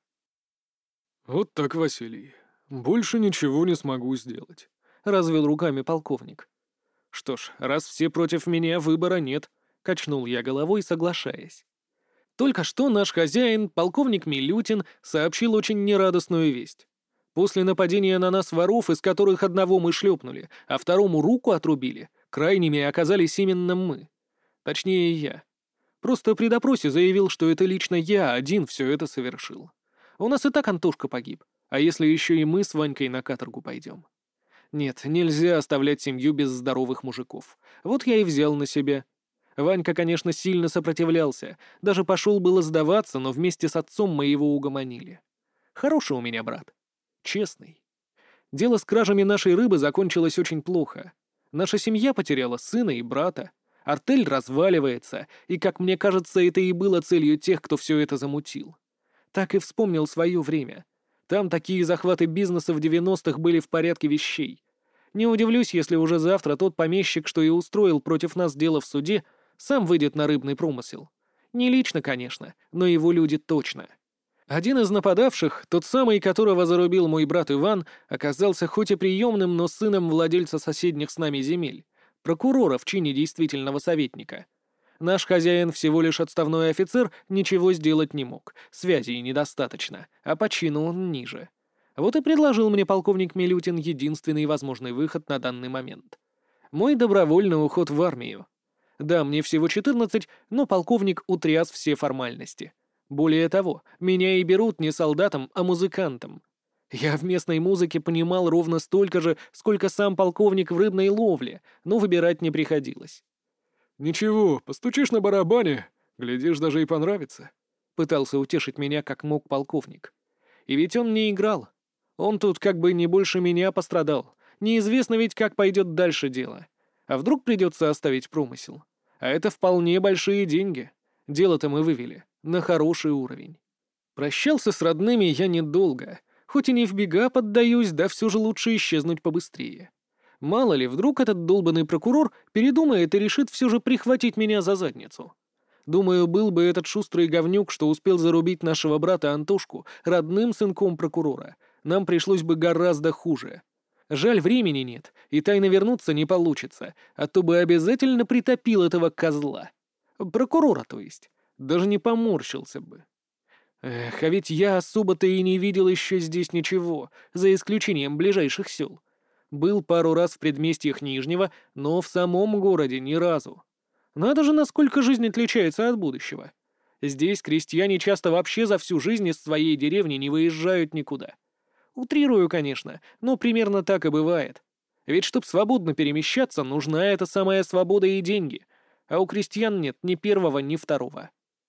«Вот так, Василий. Больше ничего не смогу сделать», — развел руками полковник. «Что ж, раз все против меня, выбора нет», — качнул я головой, соглашаясь. Только что наш хозяин, полковник Милютин, сообщил очень нерадостную весть. После нападения на нас воров, из которых одного мы шлепнули, а второму руку отрубили, крайними оказались именно мы. Точнее, я. Просто при допросе заявил, что это лично я один все это совершил. У нас и так Антошка погиб, а если еще и мы с Ванькой на каторгу пойдем? Нет, нельзя оставлять семью без здоровых мужиков. Вот я и взял на себя. Ванька, конечно, сильно сопротивлялся, даже пошел было сдаваться, но вместе с отцом мы его угомонили. Хороший у меня брат. Честный. Дело с кражами нашей рыбы закончилось очень плохо. Наша семья потеряла сына и брата. Артель разваливается, и, как мне кажется, это и было целью тех, кто все это замутил. Так и вспомнил свое время. Там такие захваты бизнеса в 90-х были в порядке вещей. Не удивлюсь, если уже завтра тот помещик, что и устроил против нас дело в суде, сам выйдет на рыбный промысел. Не лично, конечно, но его люди точно. Один из нападавших, тот самый, которого зарубил мой брат Иван, оказался хоть и приемным, но сыном владельца соседних с нами земель, прокурора в чине действительного советника. Наш хозяин, всего лишь отставной офицер, ничего сделать не мог, связей недостаточно, а по чину он ниже. Вот и предложил мне полковник Милютин единственный возможный выход на данный момент. Мой добровольный уход в армию. Да, мне всего 14, но полковник утряс все формальности. Более того, меня и берут не солдатом, а музыкантом. Я в местной музыке понимал ровно столько же, сколько сам полковник в рыбной ловле, но выбирать не приходилось. «Ничего, постучишь на барабане, глядишь, даже и понравится», — Пытался утешить меня как мог полковник. И ведь он не играл. Он тут как бы не больше меня пострадал. Неизвестно ведь, как пойдет дальше дело. А вдруг придется оставить промысел? А это вполне большие деньги. Дело-то мы вывели на хороший уровень. Прощался с родными я недолго. Хоть и не в бега поддаюсь, да все же лучше исчезнуть побыстрее. Мало ли, вдруг этот долбанный прокурор передумает и решит все же прихватить меня за задницу. Думаю, был бы этот шустрый говнюк, что успел зарубить нашего брата Антошку, родным сынком прокурора, нам пришлось бы гораздо хуже. Жаль, времени нет, и тайно вернуться не получится, а то бы обязательно притопил этого козла. Прокурора, то есть. Даже не поморщился бы. Эх, а ведь я особо-то и не видел еще здесь ничего, за исключением ближайших сел. Был пару раз в предместьях Нижнего, но в самом городе ни разу. Надо же, насколько жизнь отличается от будущего. Здесь крестьяне часто вообще за всю жизнь из своей деревни не выезжают никуда. Утрирую, конечно, но примерно так и бывает. Ведь чтоб свободно перемещаться, нужна эта самая свобода и деньги, а у крестьян нет ни первого, ни второго.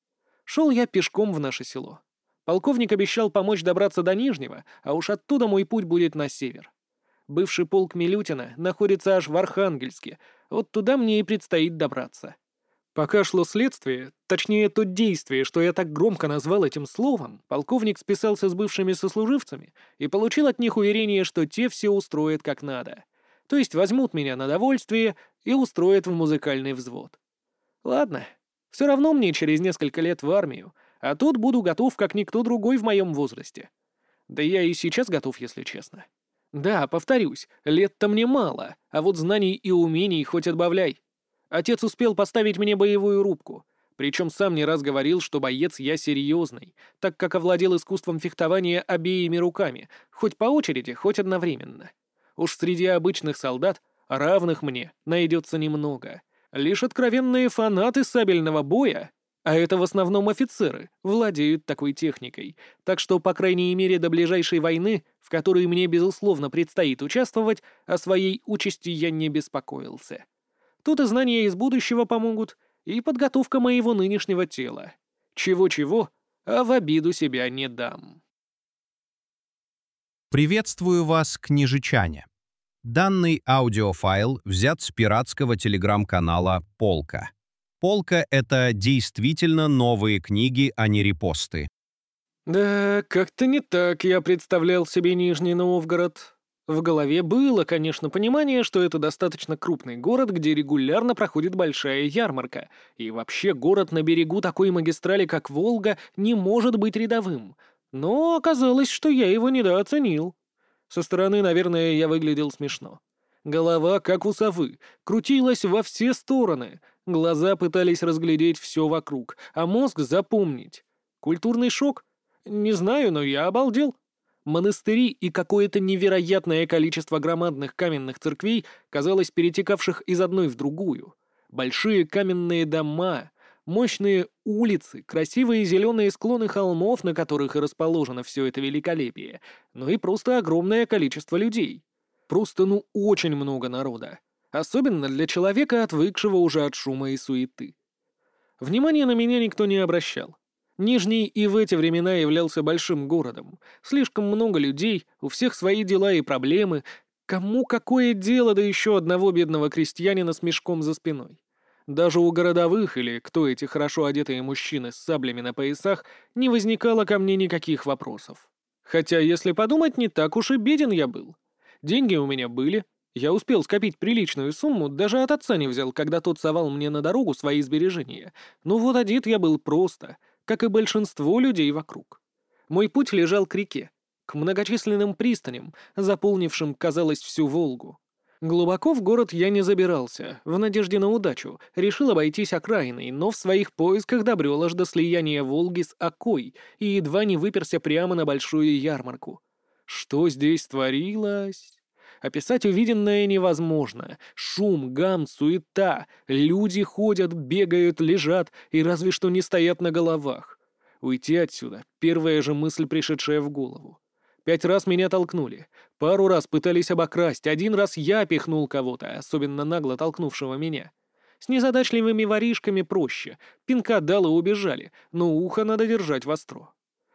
Шел я пешком в наше село. Полковник обещал помочь добраться до Нижнего, а уж оттуда мой путь будет на север. Бывший полк Милютина находится аж в Архангельске, вот туда мне и предстоит добраться. Пока шло следствие, точнее то действие, что я так громко назвал этим словом, полковник списался с бывшими сослуживцами и получил от них уверение, что те все устроят как надо. То есть возьмут меня на довольствие и устроят в музыкальный взвод. Ладно, все равно мне через несколько лет в армию, а тут буду готов, как никто другой в моем возрасте. Да я и сейчас готов, если честно. Да, повторюсь, лет-то мне мало, а вот знаний и умений хоть отбавляй. Отец успел поставить мне боевую рубку, причем сам не раз говорил, что боец я серьезный, так как овладел искусством фехтования обеими руками, хоть по очереди, хоть одновременно. Уж среди обычных солдат, равных мне, найдется немного. Лишь откровенные фанаты сабельного боя, а это в основном офицеры, владеют такой техникой, так что, по крайней мере, до ближайшей войны, в которой мне, безусловно, предстоит участвовать, о своей участи я не беспокоился. Тут и знания из будущего помогут, и подготовка моего нынешнего тела. Чего-чего, а в обиду себя не дам. Приветствую вас, княжичане. Данный аудиофайл взят с пиратского телеграм-канала «Полка». «Полка» — это действительно новые книги, а не репосты. Да, как-то не так я представлял себе Нижний Новгород. В голове было, конечно, понимание, что это достаточно крупный город, где регулярно проходит большая ярмарка, и вообще город на берегу такой магистрали, как Волга, не может быть рядовым. Но оказалось, что я его недооценил. Со стороны, наверное, я выглядел смешно. Голова, как у совы, крутилась во все стороны, глаза пытались разглядеть все вокруг, а мозг запомнить. Культурный шок? Не знаю, но я обалдел. Монастыри и какое-то невероятное количество громадных каменных церквей, казалось, перетекавших из одной в другую. Большие каменные дома, мощные улицы, красивые зеленые склоны холмов, на которых и расположено все это великолепие, ну и просто огромное количество людей. Просто, ну, очень много народа. Особенно для человека, отвыкшего уже от шума и суеты. Внимания на меня никто не обращал. Нижний и в эти времена являлся большим городом. Слишком много людей, у всех свои дела и проблемы. Кому какое дело до еще одного бедного крестьянина с мешком за спиной? Даже у городовых, или кто эти хорошо одетые мужчины с саблями на поясах, не возникало ко мне никаких вопросов. Хотя, если подумать, не так уж и беден я был. Деньги у меня были, я успел скопить приличную сумму, даже от отца не взял, когда тот совал мне на дорогу свои сбережения. Ну вот одет я был просто, как и большинство людей вокруг. Мой путь лежал к реке, к многочисленным пристаням, заполнившим, казалось, всю Волгу. Глубоко в город я не забирался, в надежде на удачу, решил обойтись окраиной, но в своих поисках добрел аж до слияния Волги с Окой и едва не выперся прямо на большую ярмарку. Что здесь творилось? Описать увиденное невозможно. Шум, гам, суета. Люди ходят, бегают, лежат и разве что не стоят на головах. Уйти отсюда — первая же мысль, пришедшая в голову. 5 раз меня толкнули. Пару раз пытались обокрасть. 1 раз я пихнул кого-то, особенно нагло толкнувшего меня. С незадачливыми воришками проще. Пинка дал и убежали, но ухо надо держать востро.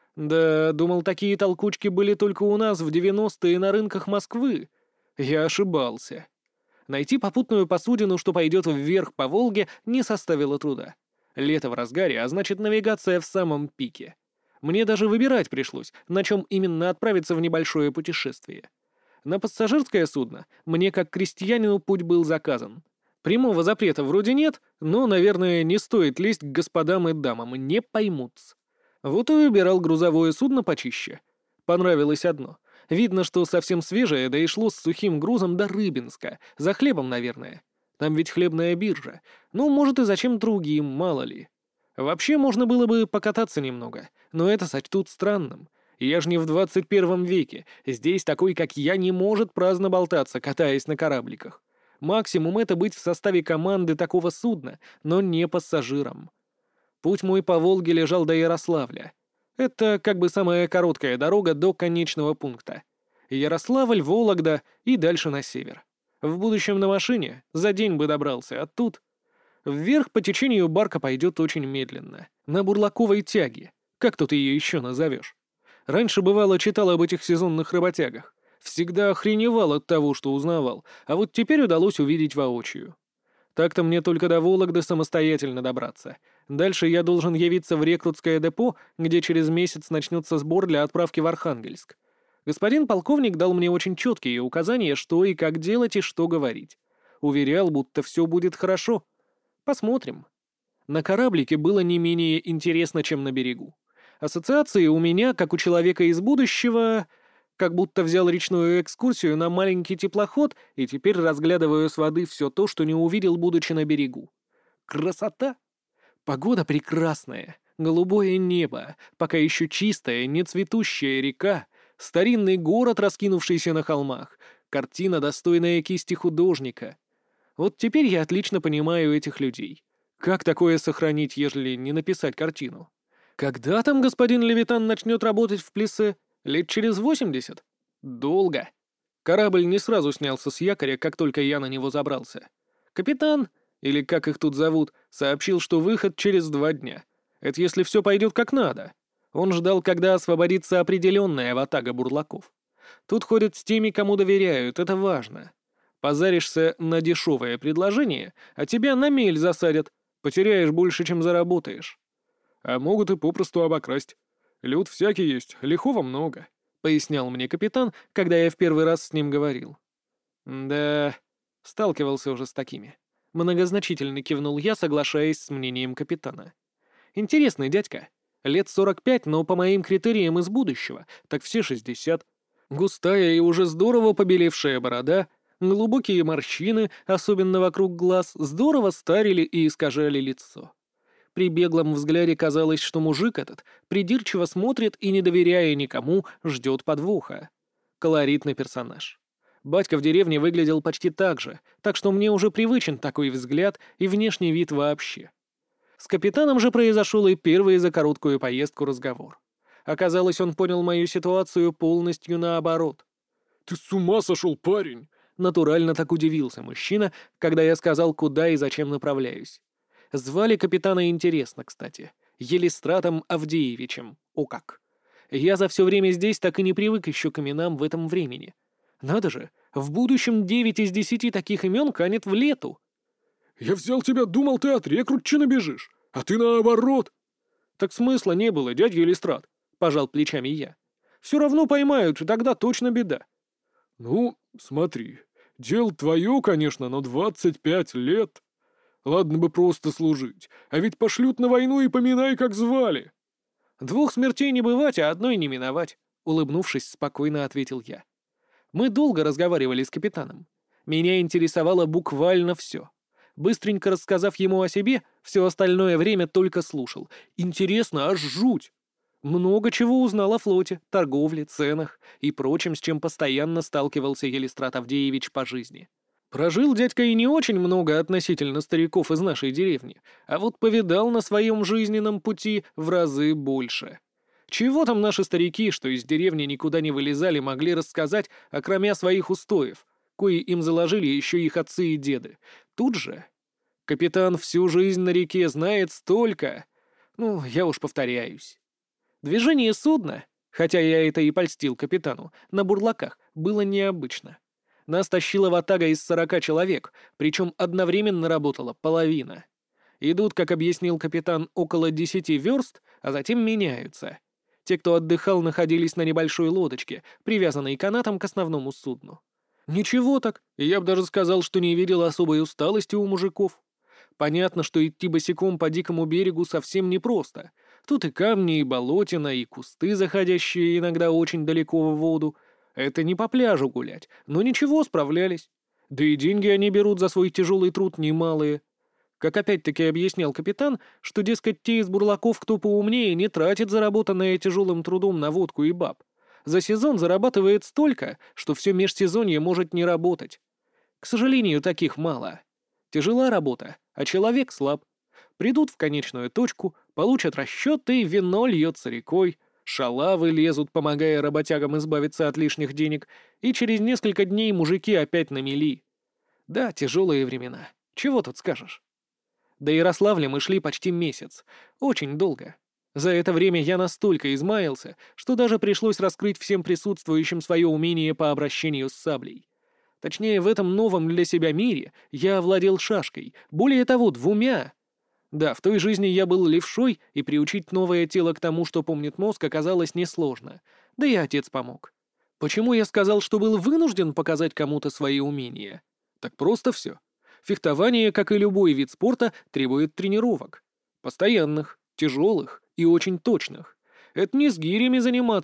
Да, думал, такие толкучки были только у нас в 90-е на рынках Москвы. Я ошибался. Найти попутную посудину, что пойдет вверх по Волге, не составило труда. Лето в разгаре, а значит, навигация в самом пике. Мне даже выбирать пришлось, на чем именно отправиться в небольшое путешествие. На пассажирское судно мне, как крестьянину, путь был заказан. Прямого запрета вроде нет, но, наверное, не стоит лезть к господам и дамам, не поймутся. Вот и выбирал грузовое судно почище. Понравилось одно. Видно, что совсем свежее, да и шло с сухим грузом до Рыбинска, за хлебом, наверное. Там ведь хлебная биржа. Ну, может, и зачем другим, мало ли. Вообще, можно было бы покататься немного, но это сочтут странным. Я ж не в 21 веке, здесь такой, как я, не может праздно болтаться, катаясь на корабликах. Максимум — это быть в составе команды такого судна, но не пассажиром. Путь мой по Волге лежал до Ярославля. Это как бы самая короткая дорога до конечного пункта. Ярославль, Вологда и дальше на север. В будущем на машине за день бы добрался, а тут... Вверх по течению барка пойдет очень медленно, на бурлаковой тяге. Как тут ее еще назовешь? Раньше, бывало, читал об этих сезонных работягах. Всегда охреневал от того, что узнавал, а вот теперь удалось увидеть воочию. Так-то мне только до Вологды самостоятельно добраться. Дальше я должен явиться в рекрутское депо, где через месяц начнется сбор для отправки в Архангельск. Господин полковник дал мне очень четкие указания, что и как делать и что говорить. Уверял, будто все будет хорошо. Посмотрим. На кораблике было не менее интересно, чем на берегу. Ассоциации у меня, как у человека из будущего... как будто взял речную экскурсию на маленький теплоход и теперь разглядываю с воды все то, что не увидел, будучи на берегу. Красота! Погода прекрасная, голубое небо, пока еще чистая, не цветущая река, старинный город, раскинувшийся на холмах, картина, достойная кисти художника. Вот теперь я отлично понимаю этих людей. Как такое сохранить, ежели не написать картину? Когда там господин Левитан начнет работать в Плисе? Лет через 80? Долго. Корабль не сразу снялся с якоря, как только я на него забрался. Капитан, или как их тут зовут, сообщил, что выход через 2 дня. Это если все пойдет как надо. Он ждал, когда освободится определенная ватага бурлаков. Тут ходят с теми, кому доверяют, это важно. Позаришься на дешевое предложение, а тебя на мель засадят. Потеряешь больше, чем заработаешь. А могут и попросту обокрасть. Люд всякий есть, лихого много», — пояснял мне капитан, когда я в первый раз с ним говорил. Да, сталкивался уже с такими. Многозначительно кивнул я, соглашаясь с мнением капитана. Интересный дядька. Лет 45, но по моим критериям из будущего, так все 60. Густая и уже здорово побелевшая борода, глубокие морщины, особенно вокруг глаз, здорово старили и искажали лицо. При беглом взгляде казалось, что мужик этот придирчиво смотрит и, не доверяя никому, ждет подвоха. Колоритный персонаж. Батька в деревне выглядел почти так же, так что мне уже привычен такой взгляд и внешний вид вообще. С капитаном же произошел и первый за короткую поездку разговор. Оказалось, он понял мою ситуацию полностью наоборот. «Ты с ума сошел, парень!» Натурально так удивился мужчина, когда я сказал, куда и зачем направляюсь. Звали капитана интересно, кстати. Елистратом Авдеевичем. О как! Я за все время здесь так и не привык еще к именам в этом времени. Надо же, в будущем 9 из 10 таких имен канет в лету. «Я взял тебя, думал, ты от рекрутчины бежишь, а ты наоборот». Так смысла не было, дядя Елистрат, пожал плечами я. Все равно поймают, и тогда точно беда. «Ну, смотри, дело твое, конечно, но 25 лет. Ладно бы просто служить, а ведь пошлют на войну и поминай, как звали». 2 смертей не бывать, а одной не миновать, улыбнувшись, спокойно ответил я. Мы долго разговаривали с капитаном. Меня интересовало буквально все. Быстренько рассказав ему о себе, все остальное время только слушал. Интересно, аж жуть. Много чего узнал о флоте, торговле, ценах и прочем, с чем постоянно сталкивался Елистрат Авдеевич по жизни. Прожил дядька и не очень много относительно стариков из нашей деревни, а вот повидал на своем жизненном пути в разы больше. Чего там наши старики, что из деревни никуда не вылезали, могли рассказать, окромя своих устоев, кои им заложили еще их отцы и деды. Тут же капитан всю жизнь на реке знает столько. Ну, я уж повторяюсь. Движение судна, хотя я это и польстил капитану, на бурлаках было необычно. Нас тащила ватага из 40 человек, причем одновременно работала половина. Идут, как объяснил капитан, около 10 верст, а затем меняются. Те, кто отдыхал, находились на небольшой лодочке, привязанной канатом к основному судну. Ничего так, я бы даже сказал, что не видел особой усталости у мужиков. Понятно, что идти босиком по дикому берегу совсем непросто. Тут и камни, и болотина, и кусты, заходящие иногда очень далеко в воду. Это не по пляжу гулять, но ничего, справлялись. Да и деньги они берут за свой тяжелый труд немалые. Как опять-таки объяснял капитан, что, дескать, те из бурлаков, кто поумнее, не тратит заработанное тяжелым трудом на водку и баб. За сезон зарабатывает столько, что все межсезонье может не работать. К сожалению, таких мало. Тяжела работа, а человек слаб. Придут в конечную точку, получат расчеты, вино льется рекой, шалавы лезут, помогая работягам избавиться от лишних денег, и через несколько дней мужики опять на мели. Да, тяжелые времена. Чего тут скажешь? До Ярославля мы шли почти месяц. Очень долго. За это время я настолько измаялся, что даже пришлось раскрыть всем присутствующим свое умение по обращению с саблей. Точнее, в этом новом для себя мире я овладел шашкой, более того, 2. Да, в той жизни я был левшой, и приучить новое тело к тому, что помнит мозг, оказалось несложно. Да и отец помог. Почему я сказал, что был вынужден показать кому-то свои умения? Так просто все. Фехтование, как и любой вид спорта, требует тренировок. Постоянных, тяжелых и очень точных. Это не с гирями заниматься.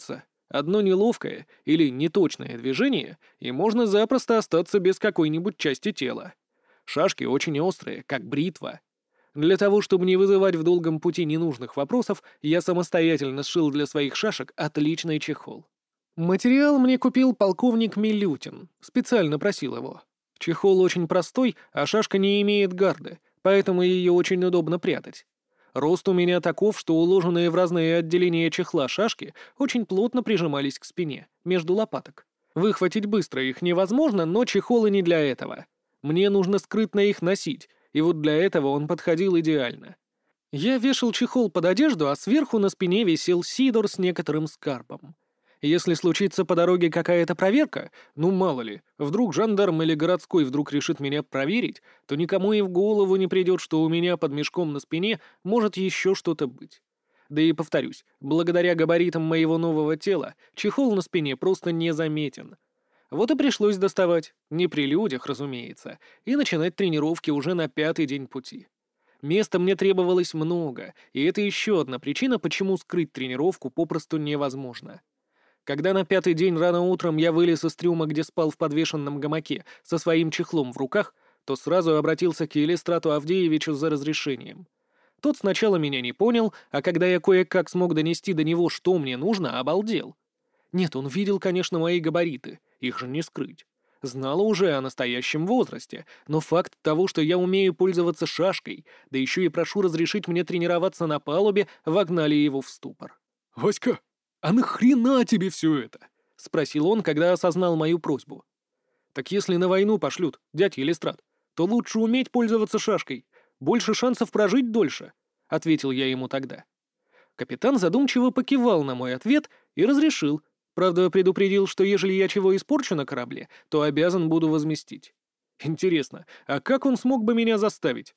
Одно неловкое или неточное движение, и можно запросто остаться без какой-нибудь части тела. Шашки очень острые, как бритва. Для того, чтобы не вызывать в долгом пути ненужных вопросов, я самостоятельно сшил для своих шашек отличный чехол. Материал мне купил полковник Милютин, специально просил его. Чехол очень простой, а шашка не имеет гарды, поэтому ее очень удобно прятать. Рост у меня таков, что уложенные в разные отделения чехла шашки очень плотно прижимались к спине, между лопаток. Выхватить быстро их невозможно, но чехол и не для этого. Мне нужно скрытно их носить, и вот для этого он подходил идеально. Я вешал чехол под одежду, а сверху на спине висел сидор с некоторым скарбом. Если случится по дороге какая-то проверка, ну мало ли, вдруг жандарм или городской вдруг решит меня проверить, то никому и в голову не придет, что у меня под мешком на спине может еще что-то быть. Да и повторюсь, благодаря габаритам моего нового тела, чехол на спине просто незаметен. Вот и пришлось доставать, не при людях, разумеется, и начинать тренировки уже на 5-й день пути. Места мне требовалось много, и это еще одна причина, почему скрыть тренировку попросту невозможно. Когда на 5-й день рано утром я вылез из трюма, где спал в подвешенном гамаке, со своим чехлом в руках, то сразу обратился к Елистрату Авдеевичу за разрешением. Тот сначала меня не понял, а когда я кое-как смог донести до него, что мне нужно, обалдел. Нет, он видел, конечно, мои габариты, их же не скрыть. Знал уже о настоящем возрасте, но факт того, что я умею пользоваться шашкой, да еще и прошу разрешить мне тренироваться на палубе, вогнали его в ступор. «Васька, а нахрена тебе все это?» — спросил он, когда осознал мою просьбу. «Так если на войну пошлют, дядь Елистрат, то лучше уметь пользоваться шашкой. Больше шансов прожить дольше», — ответил я ему тогда. Капитан задумчиво покивал на мой ответ и разрешил. Правда, предупредил, что ежели я чего испорчу на корабле, то обязан буду возместить. Интересно, а как он смог бы меня заставить?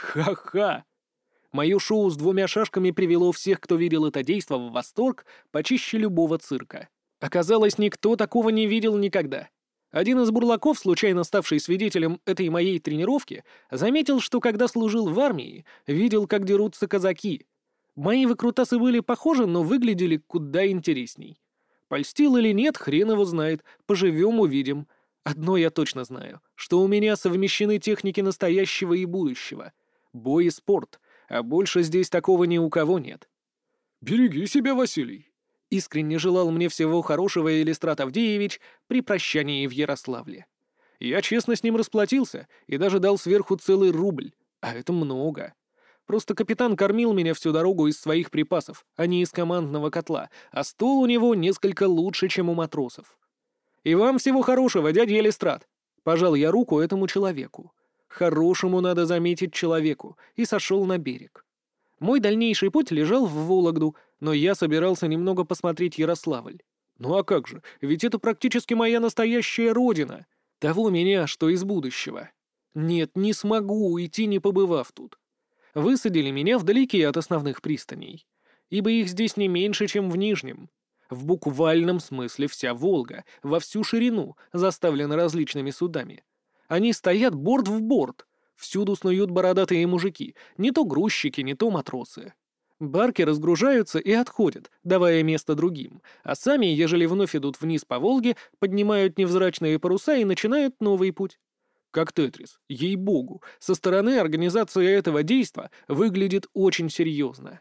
Ха-ха! Мое шоу с 2 шашками привело всех, кто видел это действо, в восторг почище любого цирка. Оказалось, никто такого не видел никогда. Один из бурлаков, случайно ставший свидетелем этой моей тренировки, заметил, что когда служил в армии, видел, как дерутся казаки. Мои выкрутасы были похожи, но выглядели куда интересней. Польстил или нет, хрен его знает, поживем — увидим. Одно я точно знаю, что у меня совмещены техники настоящего и будущего. Бой и спорт, а больше здесь такого ни у кого нет. «Береги себя, Василий!» Искренне желал мне всего хорошего Илистрат Авдеевич при прощании в Ярославле. Я честно с ним расплатился и даже дал сверху целый рубль, а это много. Просто капитан кормил меня всю дорогу из своих припасов, а не из командного котла, а стол у него несколько лучше, чем у матросов. «И вам всего хорошего, дядя Елистрат!» Пожал я руку этому человеку. Хорошему, надо заметить, человеку, и сошел на берег. Мой дальнейший путь лежал в Вологду, но я собирался немного посмотреть Ярославль. Ну а как же, ведь это практически моя настоящая родина. Того меня, что из будущего. Нет, не смогу уйти, не побывав тут. Высадили меня вдалеке от основных пристаней, ибо их здесь не меньше, чем в Нижнем. В буквальном смысле вся Волга, во всю ширину, заставлена различными судами. Они стоят борт в борт. Всюду снуют бородатые мужики, не то грузчики, не то матросы. Барки разгружаются и отходят, давая место другим, а сами, ежели вновь идут вниз по Волге, поднимают невзрачные паруса и начинают новый путь. Как Тетрис, ей-богу, со стороны организация этого действа выглядит очень серьезно.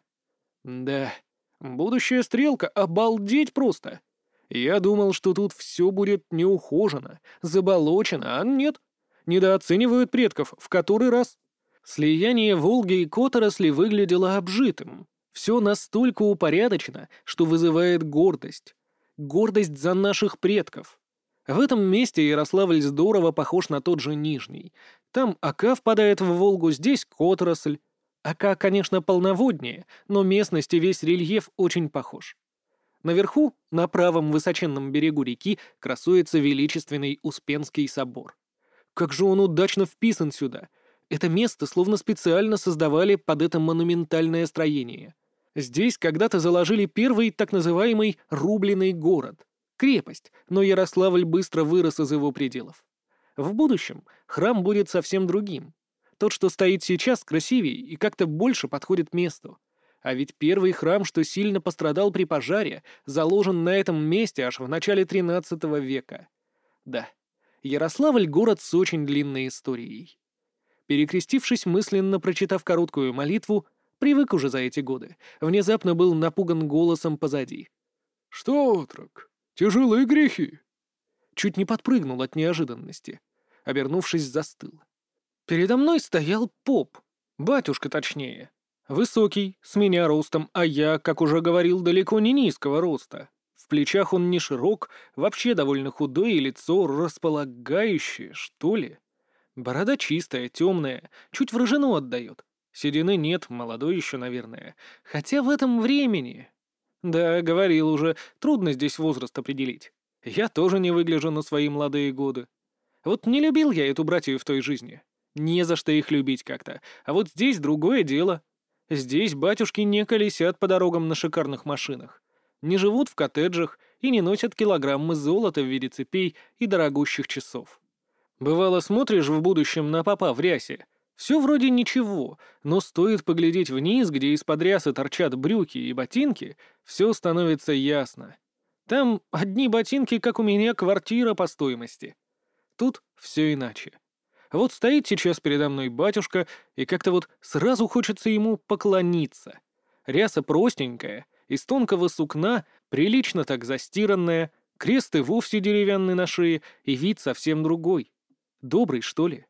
Да, будущая стрелка, обалдеть просто. Я думал, что тут все будет неухожено, заболочено, а нет. Недооценивают предков в который раз. Слияние Волги и Которосли выглядело обжитым. Все настолько упорядочено, что вызывает гордость. Гордость за наших предков. В этом месте Ярославль здорово похож на тот же Нижний. Там Ока впадает в Волгу, здесь Которосль. Ока, конечно, полноводнее, но местность и весь рельеф очень похож. Наверху, на правом высоченном берегу реки, красуется величественный Успенский собор. Как же он удачно вписан сюда! Это место словно специально создавали под это монументальное строение. Здесь когда-то заложили первый так называемый Рубленый город. Крепость, но Ярославль быстро вырос из его пределов. В будущем храм будет совсем другим. Тот, что стоит сейчас, красивее и как-то больше подходит месту. А ведь первый храм, что сильно пострадал при пожаре, заложен на этом месте аж в начале XIII века. Да, Ярославль — город с очень длинной историей. Перекрестившись, мысленно прочитав короткую молитву, привык уже за эти годы, внезапно был напуган голосом позади. «Что, отрок, тяжелые грехи?» Чуть не подпрыгнул от неожиданности. Обернувшись, застыл. Передо мной стоял поп, батюшка точнее. Высокий, с меня ростом, а я, как уже говорил, далеко не низкого роста. В плечах он не широк, вообще довольно худой, и лицо располагающее, что ли. Борода чистая, темная, чуть в рыжину отдает. Седины нет, молодой еще, наверное. Хотя в этом времени... Да, говорил уже, трудно здесь возраст определить. Я тоже не выгляжу на свои молодые годы. Вот не любил я эту братью в той жизни. Не за что их любить как-то. А вот здесь другое дело. Здесь батюшки не колесят по дорогам на шикарных машинах. Не живут в коттеджах и не носят килограммы золота в виде цепей и дорогущих часов. Бывало, смотришь в будущем на попа в рясе. Все вроде ничего, но стоит поглядеть вниз, где из-под рясы торчат брюки и ботинки, все становится ясно. Там одни ботинки, как у меня, квартира по стоимости. Тут все иначе. Вот стоит сейчас передо мной батюшка, и как-то вот сразу хочется ему поклониться. Ряса простенькая, из тонкого сукна, прилично так застиранная, крест и вовсе деревянный на шее, и вид совсем другой. Добрый, что ли?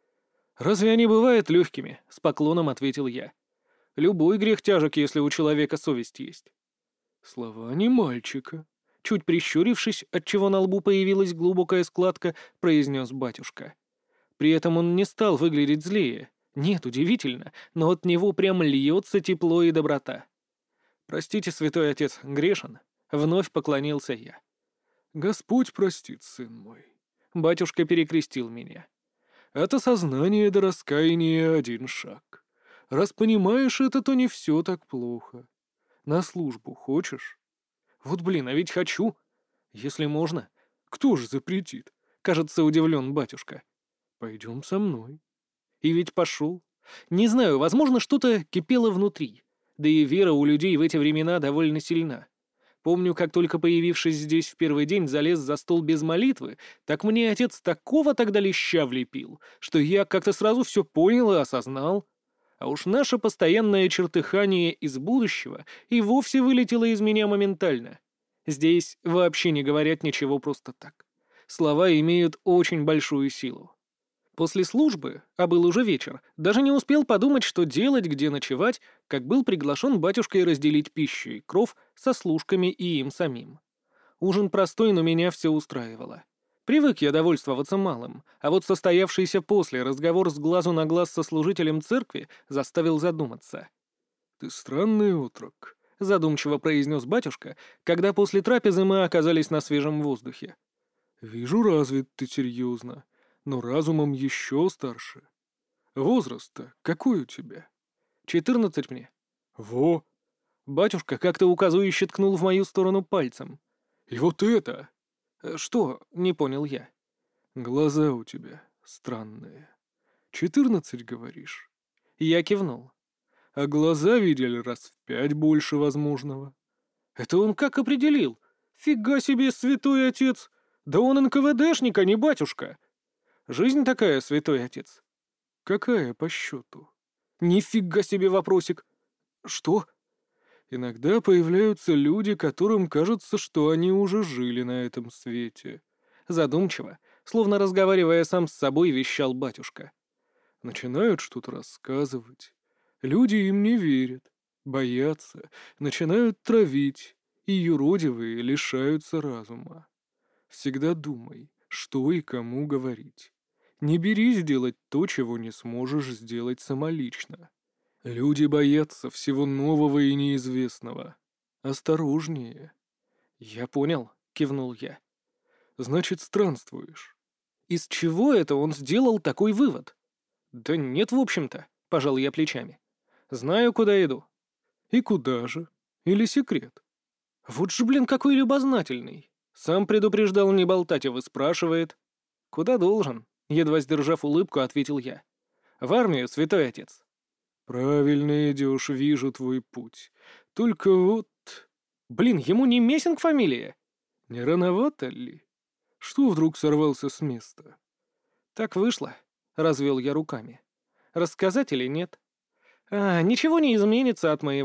«Разве они бывают легкими?» — с поклоном ответил я. «Любой грех тяжек, если у человека совесть есть». «Слова не мальчика», — чуть прищурившись, отчего на лбу появилась глубокая складка, произнес батюшка. При этом он не стал выглядеть злее. Нет, удивительно, но от него прям льется тепло и доброта. «Простите, святой отец, грешен», — вновь поклонился я. «Господь простит, сын мой». Батюшка перекрестил меня. От осознания до раскаяния один шаг. Раз понимаешь это, то не все так плохо. На службу хочешь? Вот блин, а ведь хочу. Если можно. Кто ж запретит? Кажется, удивлен батюшка. Пойдем со мной. И ведь пошел. Не знаю, возможно, что-то кипело внутри. Да и вера у людей в эти времена довольно сильна. Помню, как только появившись здесь в первый день, залез за стол без молитвы, так мне отец такого тогда леща влепил, что я как-то сразу все понял и осознал. А уж наше постоянное чертыхание из будущего и вовсе вылетело из меня моментально. Здесь вообще не говорят ничего просто так. Слова имеют очень большую силу. После службы, а был уже вечер, даже не успел подумать, что делать, где ночевать, как был приглашен батюшкой разделить пищу и кров со служками и им самим. Ужин простой, но меня все устраивало. Привык я довольствоваться малым, а вот состоявшийся после разговор с глазу на глаз со служителем церкви заставил задуматься. «Ты странный отрок», — задумчиво произнес батюшка, когда после трапезы мы оказались на свежем воздухе. «Вижу, развит ты серьезно, но разумом еще старше. Возраст-то какой у тебя?» 14 мне. «Во!» Батюшка как-то указующе ткнул в мою сторону пальцем. «И вот это!» «Что?» — не понял я. «Глаза у тебя странные. 14, говоришь?» Я кивнул. «А глаза видели раз в 5 больше возможного». «Это он как определил? Фига себе, святой отец! Да он НКВДшник, а не батюшка! Жизнь такая, святой отец». «Какая по счету?» «Нифига себе вопросик! Что?» «Иногда появляются люди, которым кажется, что они уже жили на этом свете». Задумчиво, словно разговаривая сам с собой, вещал батюшка. Начинают что-то рассказывать. Люди им не верят, боятся, начинают травить, и юродивые лишаются разума. Всегда думай, что и кому говорить. Не берись делать то, чего не сможешь сделать самолично. Люди боятся всего нового и неизвестного. Осторожнее. «Я понял», — кивнул я. Значит, странствуешь. Из чего это он сделал такой вывод? Да нет, в общем-то, пожал я плечами. Знаю, куда иду. И куда же? Или секрет? Вот же, блин, какой любознательный. Сам предупреждал не болтать, а выспрашивает. Куда должен? Едва сдержав улыбку, ответил я. В армию, святой отец. Правильно идешь, вижу твой путь. Только вот Блин, ему не Мессинг фамилия? не рановато ли? Что вдруг сорвался с места? Так вышло. Развел я руками. Рассказать или нет? Ничего не изменится от моего